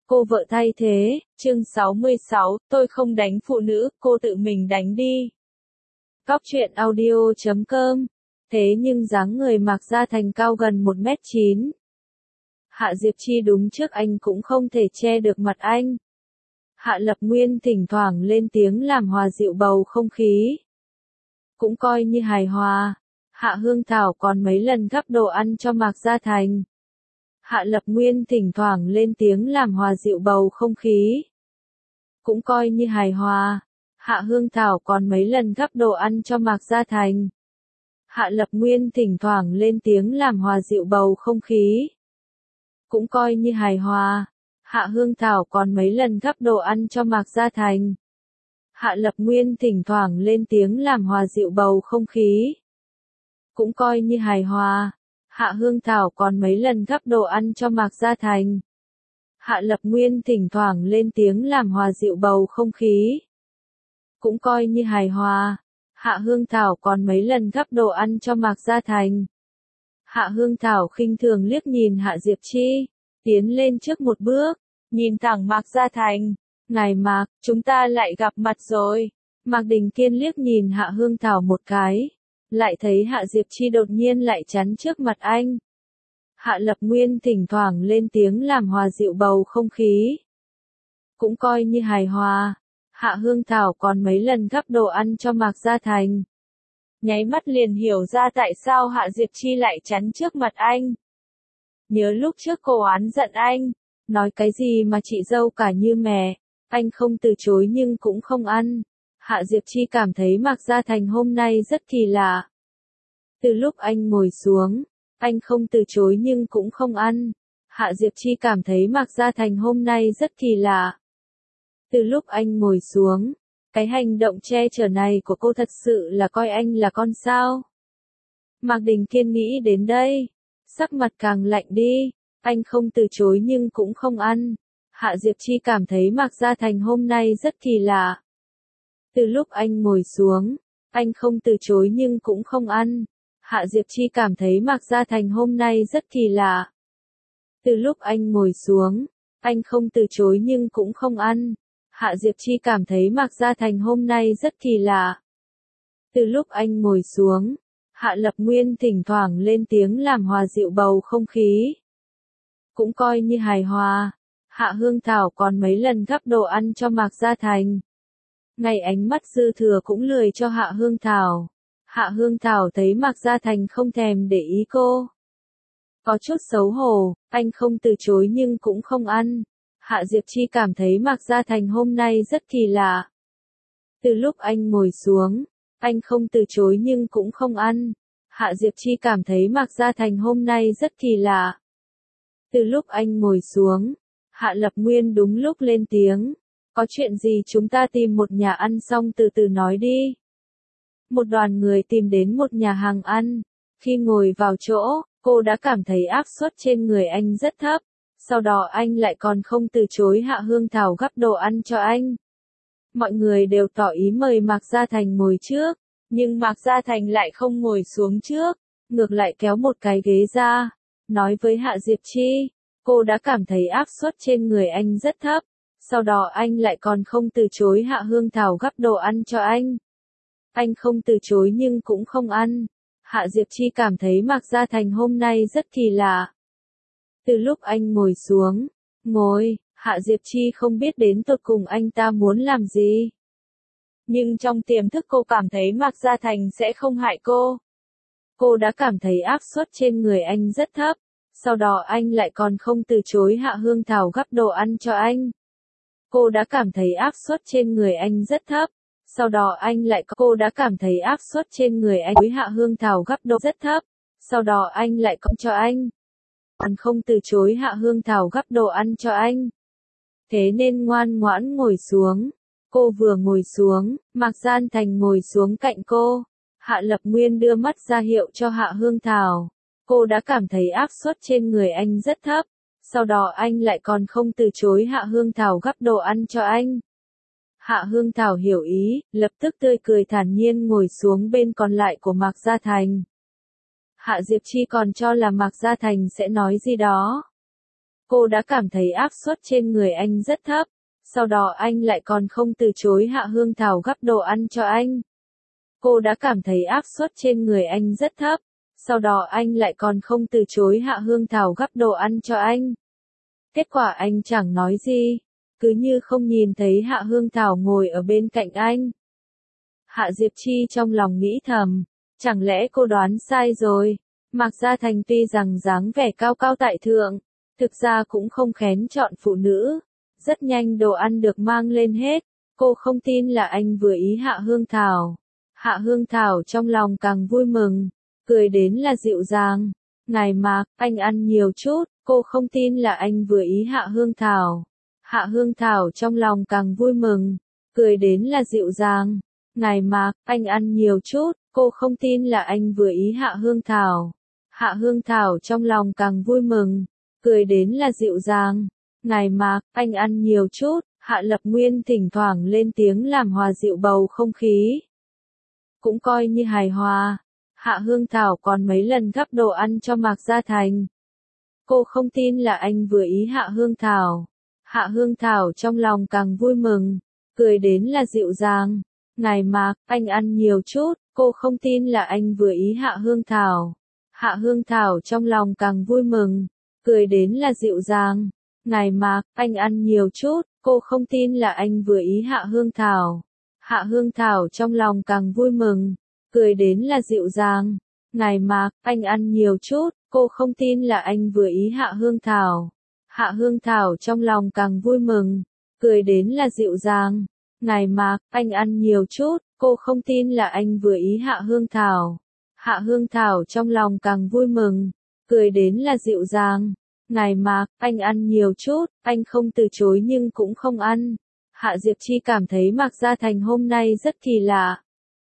Cô vợ thay thế, chương 66, tôi không đánh phụ nữ, cô tự mình đánh đi. Góc truyện audio.com. Thế nhưng dáng người Mạc Gia Thành cao gần 1m9. Hạ Diệp Chi đúng trước anh cũng không thể che được mặt anh. Hạ Lập Nguyên thỉnh thoảng lên tiếng làm hòa dịu bầu không khí. Cũng coi như hài hòa. Hạ Hương Thảo còn mấy lần gắp đồ ăn cho Mạc Gia Thành. Hạ Lập Nguyên thỉnh thoảng lên tiếng làm hòa dịu bầu không khí. Cũng coi như hài hòa. Hạ Hương Thảo còn mấy lần gắp đồ ăn cho Mạc Gia Thành. Hạ Lập Nguyên thỉnh thoảng lên tiếng làm hòa dịu bầu không khí. Cũng coi như hài hòa. Hạ Hương Thảo còn mấy lần gắp đồ ăn cho Mạc Gia Thành. Hạ Lập Nguyên thỉnh thoảng lên tiếng làm hòa dịu bầu không khí. Cũng coi như hài hòa. Hạ Hương Thảo còn mấy lần gắp đồ ăn cho Mạc Gia Thành. Hạ Lập Nguyên thỉnh thoảng lên tiếng làm hòa dịu bầu không khí. Cũng coi như hài hòa. Hạ Hương Thảo còn mấy lần gắp đồ ăn cho Mạc Gia Thành. Hạ Hương Thảo khinh thường liếc nhìn Hạ Diệp Chi, tiến lên trước một bước, nhìn thẳng Mạc Gia Thành. Ngài Mạc, chúng ta lại gặp mặt rồi. Mạc Đình Kiên liếc nhìn Hạ Hương Thảo một cái. Lại thấy Hạ Diệp Chi đột nhiên lại chắn trước mặt anh. Hạ Lập Nguyên thỉnh thoảng lên tiếng làm hòa dịu bầu không khí. Cũng coi như hài hòa. Hạ Hương Thảo còn mấy lần gắp đồ ăn cho Mạc Gia Thành. Nháy mắt liền hiểu ra tại sao Hạ Diệp Chi lại chắn trước mặt anh. Nhớ lúc trước cô oán giận anh, nói cái gì mà chị dâu cả như mẹ, anh không từ chối nhưng cũng không ăn. Hạ Diệp Chi cảm thấy Mạc Gia Thành hôm nay rất kỳ lạ. Từ lúc anh ngồi xuống, anh không từ chối nhưng cũng không ăn. Hạ Diệp Chi cảm thấy Mạc Gia Thành hôm nay rất kỳ lạ. Từ lúc anh ngồi xuống, cái hành động che chở này của cô thật sự là coi anh là con sao. Mạc Đình Kiên nghĩ đến đây, sắc mặt càng lạnh đi, anh không từ chối nhưng cũng không ăn. Hạ Diệp Chi cảm thấy Mạc Gia Thành hôm nay rất kỳ lạ. Từ lúc anh ngồi xuống, anh không từ chối nhưng cũng không ăn. Hạ Diệp Chi cảm thấy Mạc Gia Thành hôm nay rất kỳ lạ. Từ lúc anh ngồi xuống, anh không từ chối nhưng cũng không ăn. Hạ Diệp Chi cảm thấy Mạc Gia Thành hôm nay rất kỳ lạ. Từ lúc anh ngồi xuống, Hạ Lập Nguyên thỉnh thoảng lên tiếng làm hòa dịu bầu không khí. Cũng coi như hài hòa. Hạ Hương Thảo còn mấy lần gắp đồ ăn cho Mạc Gia Thành. Ngay ánh mắt dư thừa cũng lười cho Hạ Hương Thảo. Hạ Hương Thảo thấy Mạc Gia Thành không thèm để ý cô. Có chút xấu hổ, anh không từ chối nhưng cũng không ăn. Hạ Diệp Chi cảm thấy Mạc Gia Thành hôm nay rất kỳ lạ. Từ lúc anh ngồi xuống, anh không từ chối nhưng cũng không ăn. Hạ Diệp Chi cảm thấy Mạc Gia Thành hôm nay rất kỳ lạ. Từ lúc anh ngồi xuống, Hạ Lập Nguyên đúng lúc lên tiếng. Có chuyện gì chúng ta tìm một nhà ăn xong từ từ nói đi. Một đoàn người tìm đến một nhà hàng ăn. Khi ngồi vào chỗ, cô đã cảm thấy áp suất trên người anh rất thấp. Sau đó anh lại còn không từ chối Hạ Hương Thảo gắp đồ ăn cho anh. Mọi người đều tỏ ý mời Mạc Gia Thành ngồi trước. Nhưng Mạc Gia Thành lại không ngồi xuống trước. Ngược lại kéo một cái ghế ra. Nói với Hạ Diệp Chi. Cô đã cảm thấy áp suất trên người anh rất thấp. Sau đó anh lại còn không từ chối Hạ Hương Thảo gắp đồ ăn cho anh. Anh không từ chối nhưng cũng không ăn. Hạ Diệp Chi cảm thấy Mạc Gia Thành hôm nay rất kỳ lạ. Từ lúc anh ngồi xuống, Hạ Diệp Chi không biết đến tột cùng anh ta muốn làm gì. Nhưng trong tiềm thức cô cảm thấy Mạc Gia Thành sẽ không hại cô. Cô đã cảm thấy áp suất trên người anh rất thấp. Sau đó anh lại còn không từ chối Hạ Hương Thảo gắp đồ ăn cho anh. Cô đã cảm thấy áp suất trên người anh rất thấp. Sau đó anh lại cô đã cảm thấy áp suất trên người anh với Hạ Hương Thảo gắp đồ rất thấp. Sau đó anh lại còn cho anh. Còn không từ chối Hạ Hương Thảo gắp đồ ăn cho anh. Thế nên ngoan ngoãn ngồi xuống. Cô vừa ngồi xuống, Mạc Gia Thành ngồi xuống cạnh cô. Hạ Lập Nguyên đưa mắt ra hiệu cho Hạ Hương Thảo. Cô đã cảm thấy áp suất trên người anh rất thấp. Sau đó anh lại còn không từ chối Hạ Hương Thảo gắp đồ ăn cho anh. Hạ Hương Thảo hiểu ý, lập tức tươi cười thản nhiên ngồi xuống bên còn lại của Mạc Gia Thành. Hạ Diệp Chi còn cho là Mạc Gia Thành sẽ nói gì đó. Cô đã cảm thấy áp suất trên người anh rất thấp. Sau đó anh lại còn không từ chối Hạ Hương Thảo gắp đồ ăn cho anh. Cô đã cảm thấy áp suất trên người anh rất thấp. Sau đó anh lại còn không từ chối Hạ Hương Thảo gắp đồ ăn cho anh. Kết quả anh chẳng nói gì, cứ như không nhìn thấy Hạ Hương Thảo ngồi ở bên cạnh anh. Hạ Diệp Chi trong lòng nghĩ thầm, chẳng lẽ cô đoán sai rồi? Mạc Gia Thành tuy rằng dáng vẻ cao cao tại thượng, thực ra cũng không kén chọn phụ nữ. Rất nhanh đồ ăn được mang lên hết, cô không tin là anh vừa ý Hạ Hương Thảo. Hạ Hương Thảo trong lòng càng vui mừng, cười đến là dịu dàng. Ngài Mạc, anh ăn nhiều chút, cô không tin là anh vừa ý Hạ Hương Thảo. Hạ Hương Thảo trong lòng càng vui mừng, cười đến là dịu dàng. Ngài Mạc, anh ăn nhiều chút, cô không tin là anh vừa ý Hạ Hương Thảo. Hạ Hương Thảo trong lòng càng vui mừng, cười đến là dịu dàng. Ngài Mạc, anh ăn nhiều chút, Hạ Lập Nguyên thỉnh thoảng lên tiếng làm hòa dịu bầu không khí. Cũng coi như hài hòa. Hạ Hương Thảo còn mấy lần gắp đồ ăn cho Mạc Gia Thành. Cô không tin là anh vừa ý Hạ Hương Thảo. Hạ Hương Thảo trong lòng càng vui mừng, cười đến là dịu dàng. Ngài Mạc, anh ăn nhiều chút, cô không tin là anh vừa ý Hạ Hương Thảo. Hạ Hương Thảo trong lòng càng vui mừng, cười đến là dịu dàng. Ngài Mạc, anh ăn nhiều chút, cô không tin là anh vừa ý Hạ Hương Thảo. Hạ Hương Thảo trong lòng càng vui mừng, cười đến là dịu dàng. Ngài Mạc, anh ăn nhiều chút, cô không tin là anh vừa ý Hạ Hương Thảo. Hạ Hương Thảo trong lòng càng vui mừng, cười đến là dịu dàng. Ngài Mạc, anh ăn nhiều chút, cô không tin là anh vừa ý Hạ Hương Thảo. Hạ Hương Thảo trong lòng càng vui mừng, cười đến là dịu dàng. Ngài Mạc, anh ăn nhiều chút, anh không từ chối nhưng cũng không ăn. Hạ Diệp Chi cảm thấy Mạc Gia Thành hôm nay rất kỳ lạ.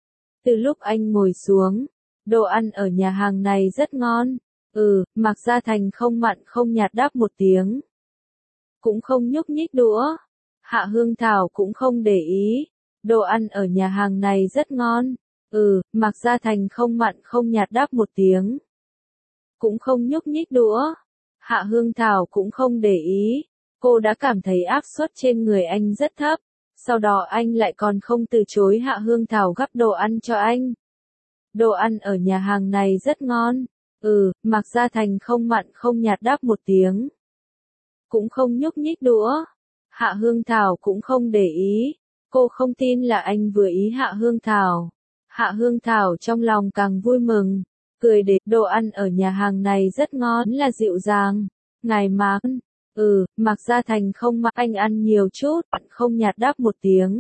Từ lúc anh ngồi xuống, đồ ăn ở nhà hàng này rất ngon. Mạc Gia Thành không mặn không nhạt đáp một tiếng. Cũng không nhúc nhích đũa. Hạ Hương Thảo cũng không để ý. Đồ ăn ở nhà hàng này rất ngon. Mạc Gia Thành không mặn không nhạt đáp một tiếng. Cũng không nhúc nhích đũa. Hạ Hương Thảo cũng không để ý. Cô đã cảm thấy áp suất trên người anh rất thấp. Sau đó anh lại còn không từ chối Hạ Hương Thảo gắp đồ ăn cho anh. Đồ ăn ở nhà hàng này rất ngon. Mạc Gia Thành không mặn không nhạt đáp một tiếng. Cũng không nhúc nhích đũa. Hạ Hương Thảo cũng không để ý. Cô không tin là anh vừa ý Hạ Hương Thảo. Hạ Hương Thảo trong lòng càng vui mừng, cười đến đồ ăn ở nhà hàng này rất ngon là dịu dàng. Ngài Mạc, Mạc Gia Thành không mà anh ăn nhiều chút, không nhạt đáp một tiếng.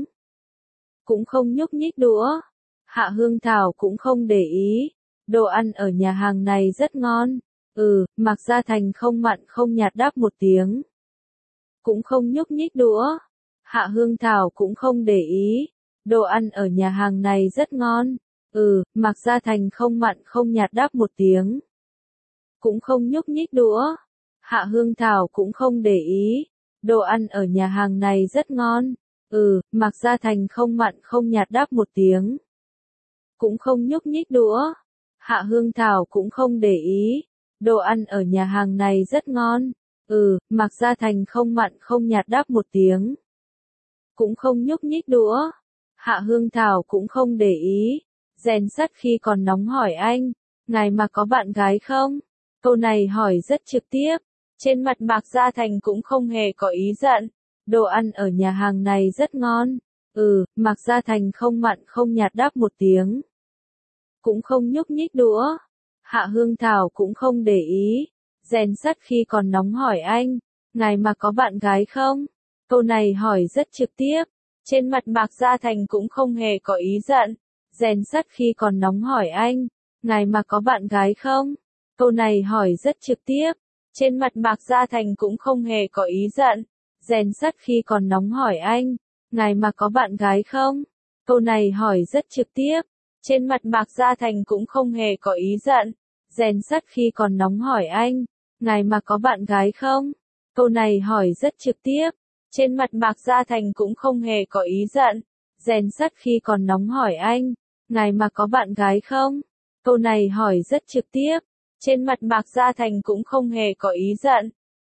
Cũng không nhúc nhích đũa. Hạ Hương Thảo cũng không để ý. Đồ ăn ở nhà hàng này rất ngon. Mạc Gia Thành không mặn không nhạt đáp một tiếng. Cũng không nhúc nhích đũa. Hạ Hương Thảo cũng không để ý. Đồ ăn ở nhà hàng này rất ngon. Mạc Gia Thành không mặn không nhạt đáp một tiếng. Cũng không nhúc nhích đũa. Hạ Hương Thảo cũng không để ý. Đồ ăn ở nhà hàng này rất ngon. Mạc Gia Thành không mặn không nhạt đáp một tiếng. Cũng không nhúc nhích đũa. Hạ Hương Thảo cũng không để ý. Đồ ăn ở nhà hàng này rất ngon. Mạc Gia Thành không mặn không nhạt đáp một tiếng. Cũng không nhúc nhích đũa. Hạ Hương Thảo cũng không để ý. Rèn sắt khi còn nóng hỏi anh, ngài mà có bạn gái không? Câu này hỏi rất trực tiếp. Trên mặt Mạc Gia Thành cũng không hề có ý giận. Đồ ăn ở nhà hàng này rất ngon. Mạc Gia Thành không mặn không nhạt đáp một tiếng. Cũng không nhúc nhích đũa. Hạ Hương Thảo cũng không để ý. Rèn sắt khi còn nóng hỏi anh, ngài mà có bạn gái không? Câu này hỏi rất trực tiếp. Trên mặt Mạc Gia Thành cũng không hề có ý giận. Rèn sắt khi còn nóng hỏi anh, ngài mà có bạn gái không? Câu này hỏi rất trực tiếp. Trên mặt Mạc Gia Thành cũng không hề có ý giận. Rèn sắt khi còn nóng hỏi anh, ngài mà có bạn gái không? Câu này hỏi rất trực tiếp. Trên mặt Mạc Gia Thành cũng không hề có ý giận. Rèn sắt khi còn nóng hỏi anh, ngài mà có bạn gái không? Câu này hỏi rất trực tiếp. Trên mặt Mạc Gia Thành cũng không hề có ý giận. Rèn sắt khi còn nóng hỏi anh, ngài mà có bạn gái không? Câu này hỏi rất trực tiếp. Trên mặt Mạc Gia Thành cũng không hề có ý giận.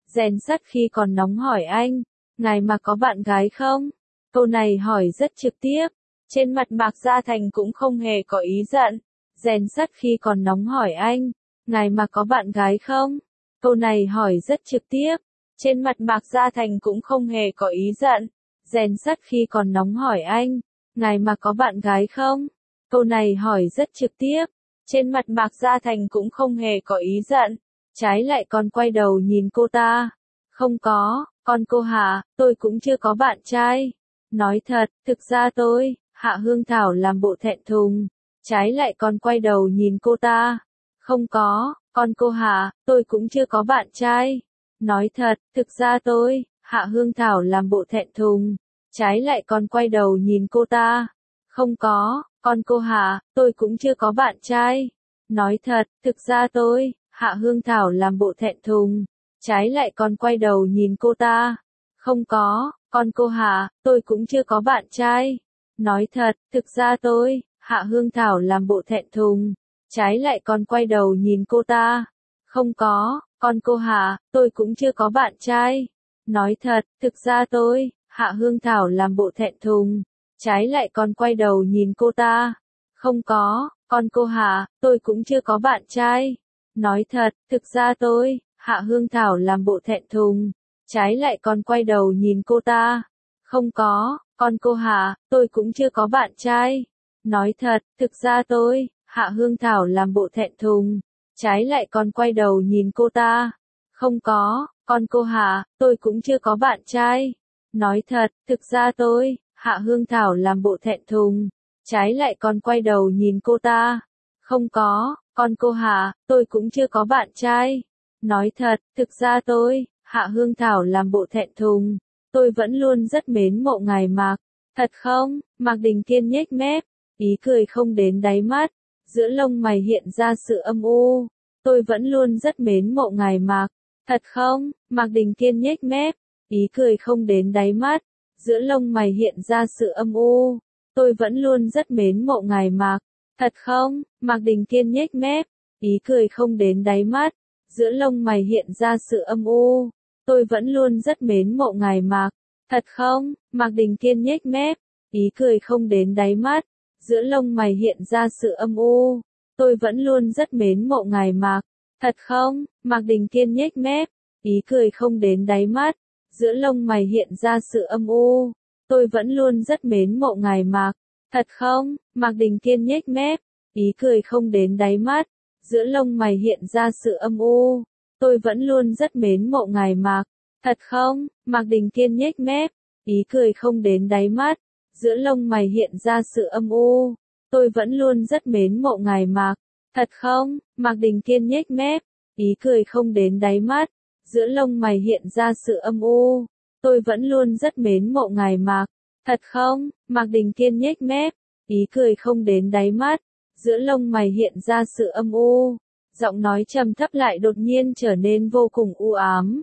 Rèn sắt khi còn nóng hỏi anh, ngài mà có bạn gái không? Câu này hỏi rất trực tiếp. Trên mặt Mạc Gia Thành cũng không hề có ý giận. Rèn sắt khi còn nóng hỏi anh, ngài mà có bạn gái không? Câu này hỏi rất trực tiếp. Trên mặt Mạc Gia Thành cũng không hề có ý giận. Rèn sắt khi còn nóng hỏi anh, ngài mà có bạn gái không? Câu này hỏi rất trực tiếp. Trên mặt Mạc Gia Thành cũng không hề có ý giận. Trái lại còn quay đầu nhìn cô ta. Không có, con cô Hạ, tôi cũng chưa có bạn trai. Nói thật, thực ra tôi, Hạ Hương Thảo làm bộ thẹn thùng. Trái lại còn quay đầu nhìn cô ta. Không có, con cô Hạ, tôi cũng chưa có bạn trai. Nói thật, thực ra tôi, Hạ Hương Thảo làm bộ thẹn thùng. Trái lại còn quay đầu nhìn cô ta. Không có, con cô Hạ, tôi cũng chưa có bạn trai. Nói thật, thực ra tôi, Hạ Hương Thảo làm bộ thẹn thùng. Trái lại còn quay đầu nhìn cô ta. Không có, con cô Hạ, tôi cũng chưa có bạn trai. Nói thật, thực ra tôi, Hạ Hương Thảo làm bộ thẹn thùng. Trái lại còn quay đầu nhìn cô ta. Không có, con cô Hạ, tôi cũng chưa có bạn trai. Nói thật, thực ra tôi, Hạ Hương Thảo làm bộ thẹn thùng. Trái lại còn quay đầu nhìn cô ta. Không có, con cô Hạ, tôi cũng chưa có bạn trai. Nói thật, thực ra tôi, Hạ Hương Thảo làm bộ thẹn thùng. Trái lại còn quay đầu nhìn cô ta. Không có, con cô Hạ, tôi cũng chưa có bạn trai. Nói thật, thực ra tôi, Hạ Hương Thảo làm bộ thẹn thùng. Trái lại còn quay đầu nhìn cô ta. Không có, con cô Hạ, tôi cũng chưa có bạn trai. Nói thật, thực ra tôi, Hạ Hương Thảo làm bộ thẹn thùng. Trái lại còn quay đầu nhìn cô ta. Không có, con cô Hạ, tôi cũng chưa có bạn trai. Nói thật, thực ra tôi, Hạ Hương Thảo làm bộ thẹn thùng. Tôi vẫn luôn rất mến mộ ngài Mạc. Thật không? Mạc Đình Kiên nhếch mép, ý cười không đến đáy mắt. Giữa lông mày hiện ra sự âm u. Tôi vẫn luôn rất mến mộ ngài Mạc. Thật không? Mạc Đình Kiên nhếch mép, ý cười không đến đáy mắt. Giữa lông mày hiện ra sự âm u. Tôi vẫn luôn rất mến mộ ngài Mạc. Thật không? Mạc Đình Kiên nhếch mép, ý cười không đến đáy mắt. Giữa lông mày hiện ra sự âm u. Tôi vẫn luôn rất mến mộ ngài Mạc. Thật không? Mạc Đình Kiên nhếch mép, ý cười không đến đáy mắt. Giữa lông mày hiện ra sự âm u. Tôi vẫn luôn rất mến mộ ngài Mạc. Thật không? Mạc Đình Kiên nhếch mép, ý cười không đến đáy mắt. Giữa lông mày hiện ra sự âm u. Tôi vẫn luôn rất mến mộ ngài Mạc. Thật không? Mạc Đình Kiên nhếch mép, ý cười không đến đáy mắt. Giữa lông mày hiện ra sự âm u. Tôi vẫn luôn rất mến mộ ngài Mạc. Thật không? Mạc Đình Kiên nhếch mép, ý cười không đến đáy mắt. Giữa lông mày hiện ra sự âm u. Tôi vẫn luôn rất mến mộ ngài Mạc. Thật không? Mạc Đình Kiên nhếch mép, ý cười không đến đáy mắt. Giữa lông mày hiện ra sự âm u. Tôi vẫn luôn rất mến mộ ngài Mạc. Thật không? Mạc Đình Kiên nhếch mép, ý cười không đến đáy mắt. Giữa lông mày hiện ra sự âm u. Giọng nói trầm thấp lại đột nhiên trở nên vô cùng u ám.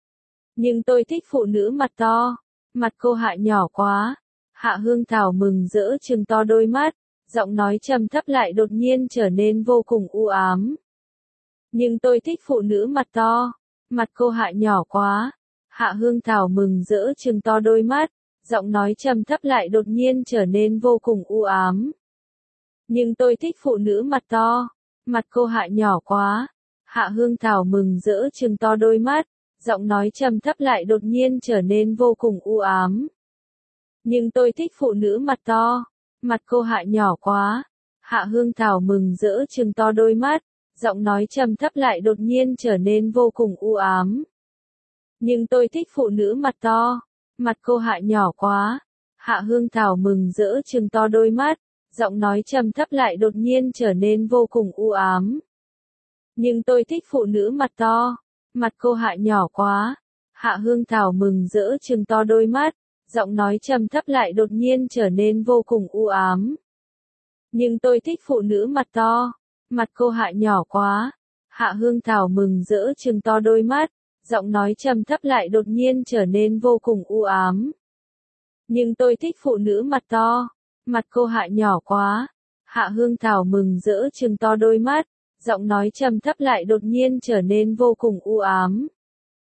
Nhưng tôi thích phụ nữ mặt to. Mặt cô Hạ nhỏ quá. Hạ Hương Thảo mừng rỡ trừng to đôi mắt. Giọng nói trầm thấp lại đột nhiên trở nên vô cùng u ám. Nhưng tôi thích phụ nữ mặt to. Mặt cô Hạ nhỏ quá. Hạ Hương Thảo mừng rỡ trừng to đôi mắt. Giọng nói trầm thấp lại đột nhiên trở nên vô cùng u ám. Nhưng tôi thích phụ nữ mặt to. Mặt cô Hạ nhỏ quá. Hạ Hương Thảo mừng rỡ trừng to đôi mắt. Giọng nói trầm thấp lại đột nhiên trở nên vô cùng u ám. Nhưng tôi thích phụ nữ mặt to. Mặt cô Hạ nhỏ quá. Hạ Hương Thảo mừng rỡ trừng to đôi mắt. Giọng nói trầm thấp lại đột nhiên trở nên vô cùng u ám. Nhưng tôi thích phụ nữ mặt to. Mặt cô Hạ nhỏ quá. Hạ Hương Thảo mừng rỡ trừng to đôi mắt. Giọng nói trầm thấp lại đột nhiên trở nên vô cùng u ám. Nhưng tôi thích phụ nữ mặt to. Mặt cô Hạ nhỏ quá. Hạ Hương Thảo mừng rỡ trừng to đôi mắt. Giọng nói trầm thấp lại đột nhiên trở nên vô cùng u ám. Nhưng tôi thích phụ nữ mặt to. Mặt cô Hạ nhỏ quá. Hạ Hương Thảo mừng rỡ trừng to đôi mắt. Giọng nói trầm thấp lại đột nhiên trở nên vô cùng u ám. Nhưng tôi thích phụ nữ mặt to. Mặt cô Hạ nhỏ quá. Hạ Hương Thảo mừng rỡ trừng to đôi mắt. Giọng nói trầm thấp lại đột nhiên trở nên vô cùng u ám.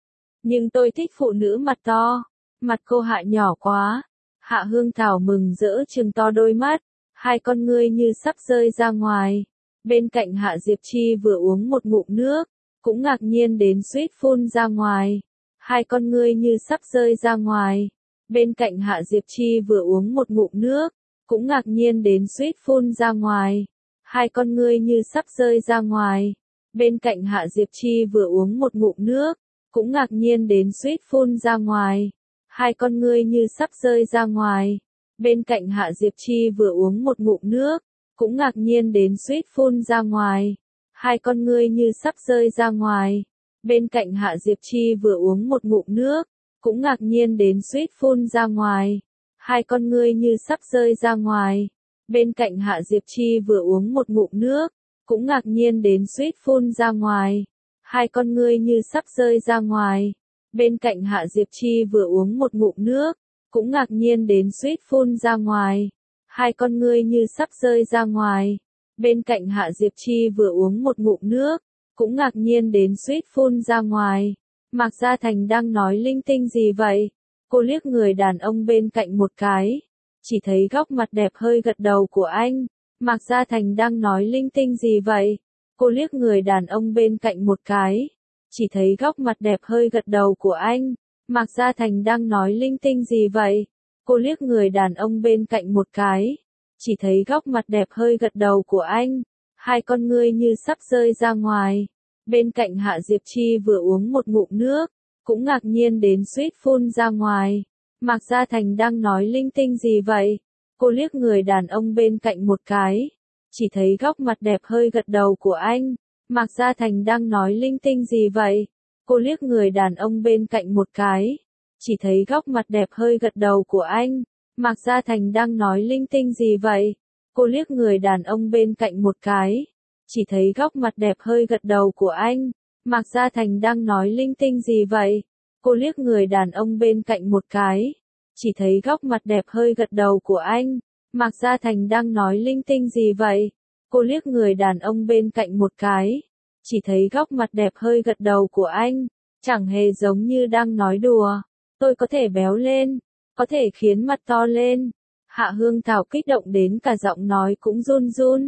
Nhưng tôi thích phụ nữ mặt to. Mặt cô Hạ nhỏ quá. Hạ Hương Thảo mừng rỡ trừng to đôi mắt, hai con ngươi như sắp rơi ra ngoài. Bên cạnh Hạ Diệp Chi vừa uống một ngụm nước, cũng ngạc nhiên đến suýt phun ra ngoài. Hai con ngươi như sắp rơi ra ngoài. Bên cạnh Hạ Diệp Chi vừa uống một ngụm nước, cũng ngạc nhiên đến suýt phun ra ngoài. Hai con ngươi như sắp rơi ra ngoài. Bên cạnh Hạ Diệp Chi vừa uống một ngụm nước, cũng ngạc nhiên đến suýt phun ra ngoài. Hai con ngươi như sắp rơi ra ngoài. Bên cạnh Hạ Diệp Chi vừa uống một ngụm nước, cũng ngạc nhiên đến suýt phun ra ngoài. Hai con ngươi như sắp rơi ra ngoài. Bên cạnh Hạ Diệp Chi vừa uống một ngụm nước, cũng ngạc nhiên đến suýt phun ra ngoài. Hai con ngươi như sắp rơi ra ngoài. Bên cạnh Hạ Diệp Chi vừa uống một ngụm nước, cũng ngạc nhiên đến suýt phun ra ngoài. Hai con ngươi như sắp rơi ra ngoài. Bên cạnh Hạ Diệp Chi vừa uống một ngụm nước, cũng ngạc nhiên đến suýt phun ra ngoài. Hai con ngươi như sắp rơi ra ngoài. Bên cạnh Hạ Diệp Chi vừa uống một ngụm nước, cũng ngạc nhiên đến suýt phun ra ngoài. Mạc Gia Thành đang nói linh tinh gì vậy? Cô liếc người đàn ông bên cạnh một cái, chỉ thấy góc mặt đẹp hơi gật đầu của anh. Mạc Gia Thành đang nói linh tinh gì vậy? Cô liếc người đàn ông bên cạnh một cái, chỉ thấy góc mặt đẹp hơi gật đầu của anh. Mạc Gia Thành đang nói linh tinh gì vậy? Cô liếc người đàn ông bên cạnh một cái, chỉ thấy góc mặt đẹp hơi gật đầu của anh. Hai con ngươi như sắp rơi ra ngoài. Bên cạnh Hạ Diệp Chi vừa uống một ngụm nước, cũng ngạc nhiên đến suýt phun ra ngoài. Mạc Gia Thành đang nói linh tinh gì vậy? Cô liếc người đàn ông bên cạnh một cái, chỉ thấy góc mặt đẹp hơi gật đầu của anh. Mạc Gia Thành đang nói linh tinh gì vậy? Cô liếc người đàn ông bên cạnh một cái, chỉ thấy góc mặt đẹp hơi gật đầu của anh. Mạc Gia Thành đang nói linh tinh gì vậy? Cô liếc người đàn ông bên cạnh một cái, chỉ thấy góc mặt đẹp hơi gật đầu của anh. Mạc Gia Thành đang nói linh tinh gì vậy? Cô liếc người đàn ông bên cạnh một cái, chỉ thấy góc mặt đẹp hơi gật đầu của anh. Mạc Gia Thành đang nói linh tinh gì vậy? Cô liếc người đàn ông bên cạnh một cái, chỉ thấy góc mặt đẹp hơi gật đầu của anh. Chẳng hề giống như đang nói đùa. Tôi có thể béo lên, có thể khiến mặt to lên. Hạ Hương Thảo kích động đến cả giọng nói cũng run run.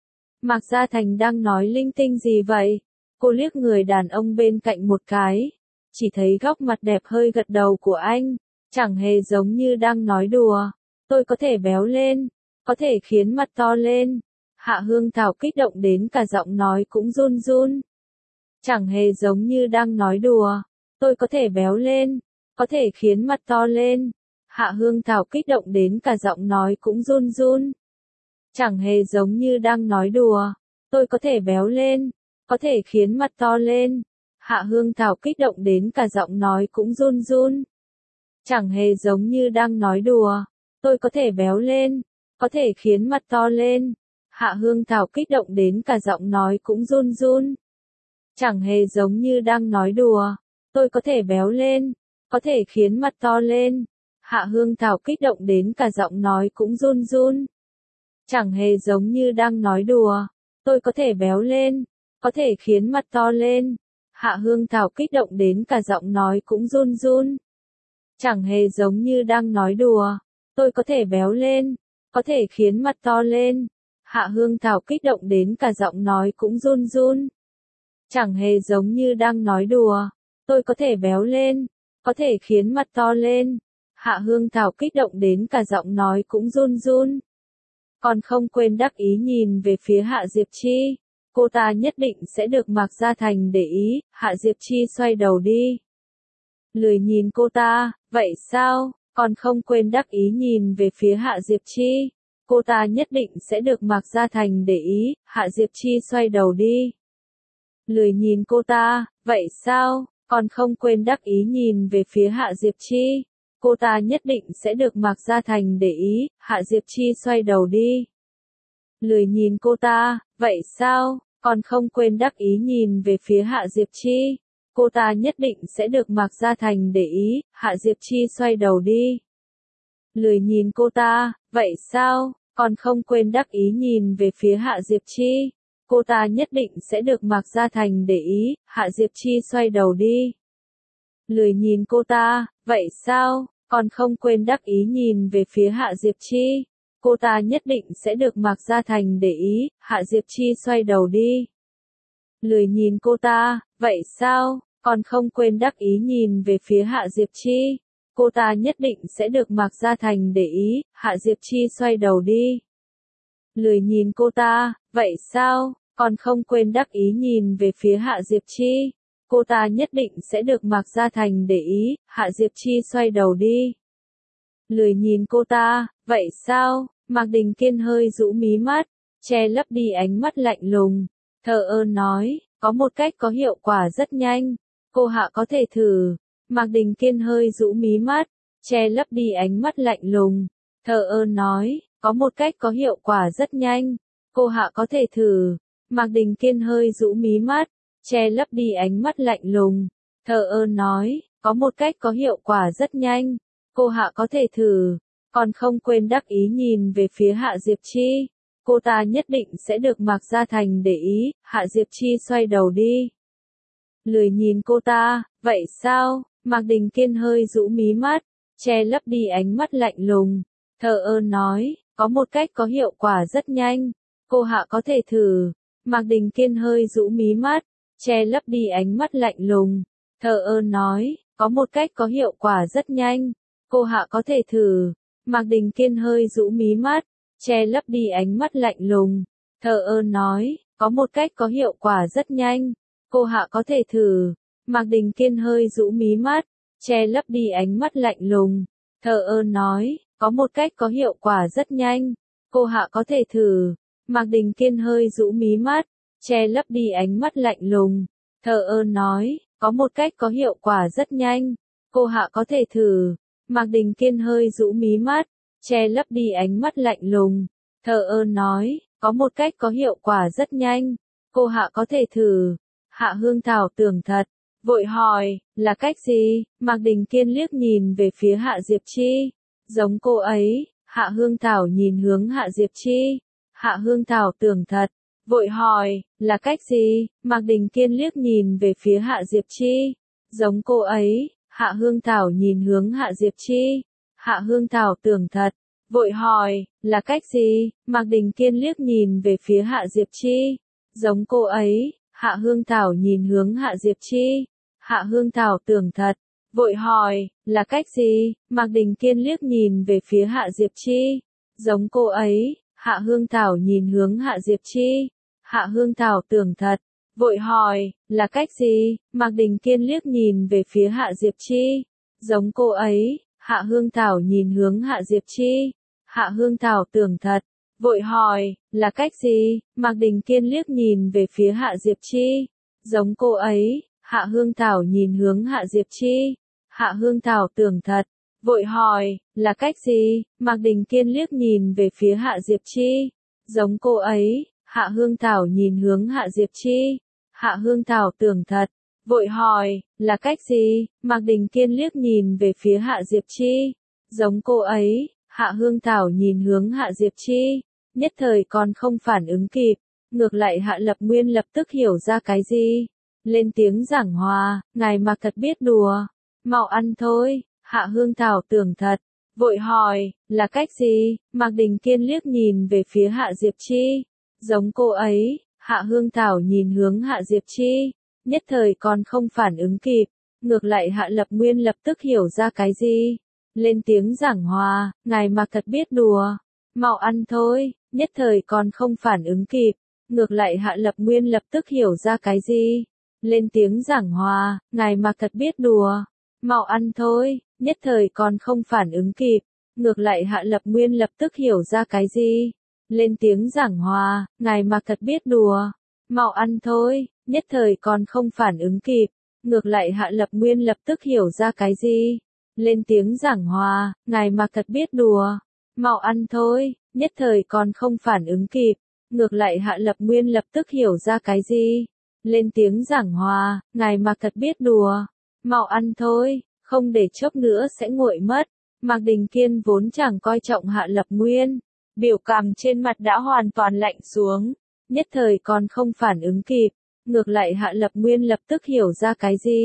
Mạc Gia Thành đang nói linh tinh gì vậy? Cô liếc người đàn ông bên cạnh một cái, chỉ thấy góc mặt đẹp hơi gật đầu của anh. Chẳng hề giống như đang nói đùa. Tôi có thể béo lên, có thể khiến mặt to lên. Hạ Hương Thảo kích động đến cả giọng nói cũng run run. Chẳng hề giống như đang nói đùa. Tôi có thể béo lên, có thể khiến mặt to lên. Hạ Hương Thảo kích động đến cả giọng nói cũng run run. Chẳng hề giống như đang nói đùa. Tôi có thể béo lên, có thể khiến mặt to lên. Hạ Hương Thảo kích động đến cả giọng nói cũng run run. Chẳng hề giống như đang nói đùa. Tôi có thể béo lên, có thể khiến mặt to lên. Hạ Hương Thảo kích động đến cả giọng nói cũng run run. Chẳng hề giống như đang nói đùa. Tôi có thể béo lên, có thể khiến mặt to lên. Hạ Hương Thảo kích động đến cả giọng nói cũng run run. Chẳng hề giống như đang nói đùa. Tôi có thể béo lên, có thể khiến mặt to lên. Hạ Hương Thảo kích động đến cả giọng nói cũng run run. Chẳng hề giống như đang nói đùa. Tôi có thể béo lên, có thể khiến mặt to lên. Hạ Hương Thảo kích động đến cả giọng nói cũng run run. Chẳng hề giống như đang nói đùa. Tôi có thể béo lên, có thể khiến mặt to lên. Hạ Hương Thảo kích động đến cả giọng nói cũng run run. Còn không quên đắc ý nhìn về phía Hạ Diệp Chi. Cô ta nhất định sẽ được Mạc Gia Thành để ý. Hạ Diệp Chi xoay đầu đi, lười nhìn cô ta. Vậy sao? Còn không quên đắc ý nhìn về phía Hạ Diệp Chi. Cô ta nhất định sẽ được Mạc Gia Thành để ý. Hạ Diệp Chi xoay đầu đi, lười nhìn cô ta. Vậy sao? Còn không quên đắc ý nhìn về phía Hạ Diệp Chi. Cô ta nhất định sẽ được Mạc Gia Thành để ý. Hạ Diệp Chi xoay đầu đi, lười nhìn cô ta. Vậy sao? Còn không quên đắc ý nhìn về phía Hạ Diệp Chi. Cô ta nhất định sẽ được Mạc Gia Thành để ý. Hạ Diệp Chi xoay đầu đi, lười nhìn cô ta. Vậy sao? Còn không quên đắc ý nhìn về phía Hạ Diệp Chi. Cô ta nhất định sẽ được Mạc Gia Thành để ý. Hạ Diệp Chi xoay đầu đi, Lười nhìn cô ta, vậy sao, còn không quên đắc ý nhìn về phía Hạ Diệp Chi. Cô ta nhất định sẽ được Mạc Gia Thành để ý, Hạ Diệp Chi xoay đầu đi. Lười nhìn cô ta, vậy sao, còn không quên đắc ý nhìn về phía Hạ Diệp Chi. Cô ta nhất định sẽ được Mạc Gia Thành để ý, Hạ Diệp Chi xoay đầu đi. Lười nhìn cô ta, vậy sao, còn không quên đắc ý nhìn về phía Hạ Diệp Chi. Cô ta nhất định sẽ được Mạc Gia Thành để ý, Hạ Diệp Chi xoay đầu đi. Lười nhìn cô ta, vậy sao, Mạc Đình Kiên hơi rũ mí mắt, che lấp đi ánh mắt lạnh lùng, thờ ơ nói, có một cách có hiệu quả rất nhanh, cô Hạ có thể thử. Mạc Đình Kiên hơi rũ mí mắt, che lấp đi ánh mắt lạnh lùng, thờ ơ nói, có một cách có hiệu quả rất nhanh, cô Hạ có thể thử. Mạc Đình Kiên hơi rũ mí mắt, che lấp đi ánh mắt lạnh lùng, thờ ơ nói, có một cách có hiệu quả rất nhanh, cô Hạ có thể thử, còn không quên đắc ý nhìn về phía Hạ Diệp Chi. Cô ta nhất định sẽ được Mạc Gia Thành để ý, Hạ Diệp Chi xoay đầu đi. Lười nhìn cô ta, vậy sao, Mạc Đình Kiên hơi rũ mí mắt, che lấp đi ánh mắt lạnh lùng, thờ ơ nói, có một cách có hiệu quả rất nhanh, cô Hạ có thể thử. Mạc Đình Kiên hơi rũ mí mắt, che lấp đi ánh mắt lạnh lùng, thờ ơ nói, có một cách có hiệu quả rất nhanh, cô Hạ có thể thử. Mạc Đình Kiên hơi rũ mí mắt, che lấp đi ánh mắt lạnh lùng, thờ ơ nói, có một cách có hiệu quả rất nhanh, cô Hạ có thể thử. Mạc Đình Kiên hơi rũ mí mắt, che lấp đi ánh mắt lạnh lùng, thờ ơ nói, có một cách có hiệu quả rất nhanh, cô Hạ có thể thử. Mạc Đình Kiên hơi rũ mí mắt, che lấp đi ánh mắt lạnh lùng, thờ ơ nói, có một cách có hiệu quả rất nhanh, cô Hạ có thể thử. Mạc Đình Kiên hơi rũ mí mắt, che lấp đi ánh mắt lạnh lùng, thờ ơ nói, có một cách có hiệu quả rất nhanh, cô Hạ có thể thử. Hạ Hương Thảo tưởng thật, vội hỏi, là cách gì? Mạc Đình Kiên liếc nhìn về phía Hạ Diệp Chi, giống cô ấy. Hạ Hương Thảo nhìn hướng Hạ Diệp Chi. Hạ Hương Thảo tưởng thật, vội hỏi, là cách gì? Mạc Đình Kiên liếc nhìn về phía Hạ Diệp Chi, giống cô ấy. Hạ Hương Thảo nhìn hướng Hạ Diệp Chi. Hạ Hương Thảo tưởng thật, vội hỏi, là cách gì? Mạc Đình Kiên liếc nhìn về phía Hạ Diệp Chi, giống cô ấy. Hạ Hương Thảo nhìn hướng Hạ Diệp Chi. Hạ Hương Thảo tưởng thật, vội hỏi, là cách gì? Mạc Đình Kiên liếc nhìn về phía Hạ Diệp Chi, giống cô ấy. Hạ Hương Thảo nhìn hướng Hạ Diệp Chi. Hạ Hương Thảo tưởng thật, vội hỏi, là cách gì? Mạc Đình Kiên liếc nhìn về phía Hạ Diệp Chi, giống cô ấy. Hạ Hương Thảo nhìn hướng Hạ Diệp Chi. Hạ Hương Thảo tưởng thật, vội hỏi, là cách gì? Mạc Đình Kiên liếc nhìn về phía Hạ Diệp Chi, giống cô ấy. Hạ Hương Thảo nhìn hướng Hạ Diệp Chi. Hạ Hương Thảo tưởng thật, vội hỏi, là cách gì? Mạc Đình Kiên liếc nhìn về phía Hạ Diệp Chi, giống cô ấy. Hạ Hương Thảo nhìn hướng Hạ Diệp Chi. Hạ Hương Thảo tưởng thật, vội hỏi, là cách gì? Mạc Đình Kiên liếc nhìn về phía Hạ Diệp Chi, giống cô ấy. Hạ Hương Thảo nhìn hướng Hạ Diệp Chi, nhất thời còn không phản ứng kịp, ngược lại Hạ Lập Nguyên lập tức hiểu ra cái gì, lên tiếng giảng hòa, ngài Mạc thật biết đùa, mau ăn thôi. Hạ Hương Thảo tưởng thật, vội hỏi, là cách gì? Mạc Đình Kiên liếc nhìn về phía Hạ Diệp Chi, giống cô ấy. Hạ Hương Thảo nhìn hướng Hạ Diệp Chi, nhất thời còn không phản ứng kịp, ngược lại Hạ Lập Nguyên lập tức hiểu ra cái gì, lên tiếng giảng hòa, ngài Mạc thật biết đùa, mau ăn thôi. Nhất thời còn không phản ứng kịp, ngược lại Hạ Lập Nguyên lập tức hiểu ra cái gì, lên tiếng giảng hòa, ngài Mạc thật biết đùa, mau ăn thôi. Nhất thời còn không phản ứng kịp, ngược lại Hạ Lập Nguyên lập tức hiểu ra cái gì, lên tiếng giảng hòa, ngài Mạc thật biết đùa, mau ăn thôi. Nhất thời còn không phản ứng kịp, ngược lại Hạ Lập Nguyên lập tức hiểu ra cái gì, lên tiếng giảng hòa, ngài Mạc thật biết đùa, mau ăn thôi. Nhất thời còn không phản ứng kịp, ngược lại Hạ Lập Nguyên lập tức hiểu ra cái gì, lên tiếng giảng hòa, ngài Mạc thật biết đùa, mau ăn thôi. Không để chốc nữa sẽ nguội mất. Mạc Đình Kiên vốn chẳng coi trọng Hạ Lập Nguyên, biểu cảm trên mặt đã hoàn toàn lạnh xuống, nhất thời còn không phản ứng kịp, ngược lại Hạ Lập Nguyên lập tức hiểu ra cái gì,